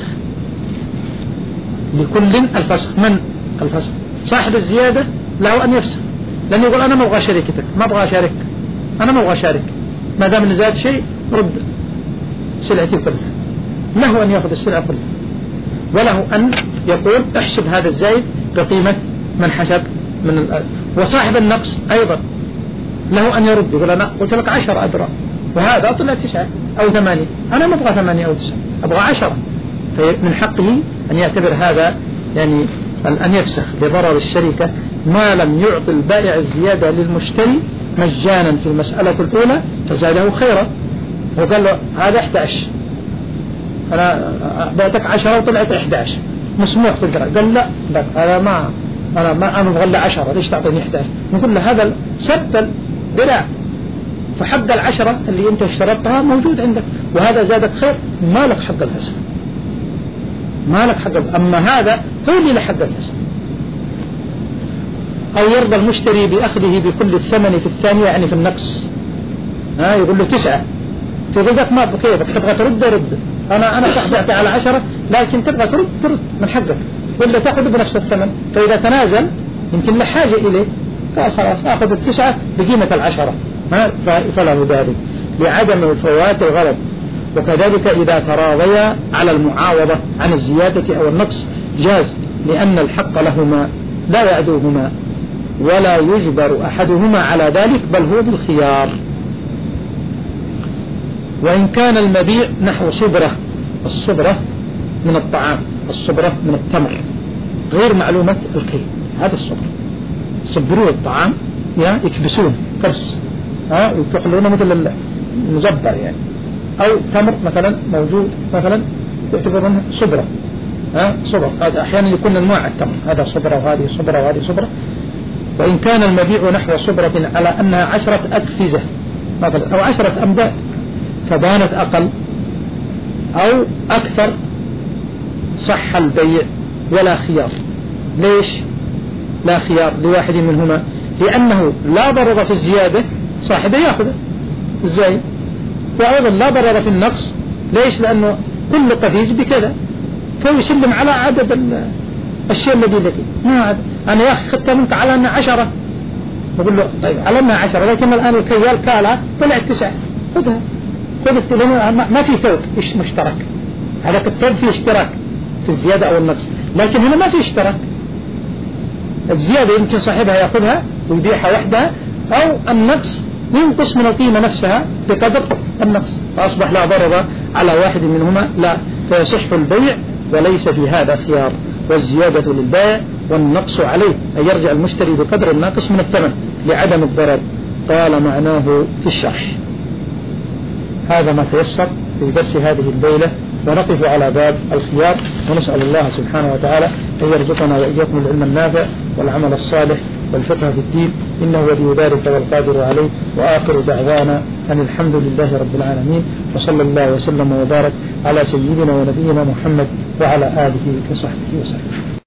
لكل الفسخ. من الفسخ؟ صاحب الزيادة له أن يفسخ، لأنه يقول أنا ما أبغى شركتك، ما أبغى أشارك، أنا ما أبغى أشارك، ما دام زاد شيء رد سلعتي كلها، له أن يأخذ السلعة كلها، وله أن يقول احسب هذا الزايد بقيمة من حسب من الأرض. وصاحب النقص أيضا له أن يرد، يقول أنا قلت لك عشر أذرع وهذا طلع تسعة أو ثمانية، أنا ما أبغى ثمانية أو تسعة، أبغى عشرة، فمن حقه أن يعتبر هذا يعني أن يفسخ لضرر الشركة ما لم يعطي البائع الزيادة للمشتري مجانا في المسألة الأولى فزاده خيرا، وقال له هذا إحدى عشر، أنا بعتك عشرة وطلعت إحدى عشر، مسموح في القرار. قال لا هذا ما أنا ما أنا أبغى عشرة، ليش تعطيني إحدى عشر؟ نقول له هذا سد البراع، فحق العشرة اللي أنت اشترطتها موجود عندك، وهذا زادك خير، ما لك حق الفسخ، ما لك حق. أما هذا هو اللي له حق الفسخ. أو يرضى المشتري بأخذه بكل الثمن في الثانية يعني في النقص، ها يقول له تسعة، تقول لك ما بكيفك تبغى ترد رد، أنا أنا صح بعت على عشرة لكن تبغى ترد ترد من حقك، ولا تأخذ بنفس الثمن. فإذا تنازل يمكن له حاجة إليه قال خلاص أخذ التسعة بقيمة العشرة، ها فله ذلك لعدم فوات الغرض. وكذلك إذا تراضيا على المعاوضة عن الزيادة أو النقص جاز، لأن الحق لهما لا يعدوهما ولا يجبر أحدهما على ذلك، بل هو بالخيار. وإن كان المبيع نحو صبرة، الصبرة من الطعام، الصبرة من التمر غير معلومة الكيل، هذا الصبرة، صبروا الطعام يا يكبسون كبس، ها ويكحلونه مثل المزبر يعني، أو تمر مثلا موجود مثلا يعتبر منه صبرة، ها صبرة، هذا أحيانا يكون أنواع التمر، هذا صبرة وهذه صبرة وهذه صبرة. وإن كان المبيع نحو صبرة على أنها عشرة أكفزة مثلا أو عشرة أمداد فبانت أقل أو أكثر صح البيع ولا خيار. ليش لا خيار لواحد منهما؟ لأنه لا ضرر في الزيادة صاحبه يأخذه ازاي، وأيضا لا ضرر في النقص. ليش؟ لأنه كل قفيز بكذا، فهو يسلم على عدد الشيء الذي لديه، ما عدد. أنا يا أخي خدتها منك على أنها عشرة، بقول له طيب على أنها عشرة، لكن الآن الكيال كالها طلعت تسعة، خذها خذ، ما في ثوب مشترك، هذا الثوب فيه اشتراك في الزيادة أو النقص، لكن هنا ما في اشتراك. الزيادة يمكن صاحبها يأخذها ويبيعها وحدها، أو النقص ينقص من القيمة نفسها بقدر النقص، فأصبح لا ضرر على واحد منهما، لا، فيصح البيع وليس في هذا خيار. والزيادة للبائع والنقص عليه، أن يرجع المشتري بقدر الناقص من الثمن لعدم الضرر. قال معناه في الشرح. هذا ما تيسر في درس هذه الليلة، ونقف على باب الخيار، ونسأل الله سبحانه وتعالى أن يرزقنا وإياكم العلم النافع والعمل الصالح والفقه في الدين، إنه ولي ذلك والقادر عليه. وآخر دعوانا أن الحمد لله رب العالمين، وصلى الله وسلم وبارك على سيدنا ونبينا محمد وعلى آله وصحبه وسلم.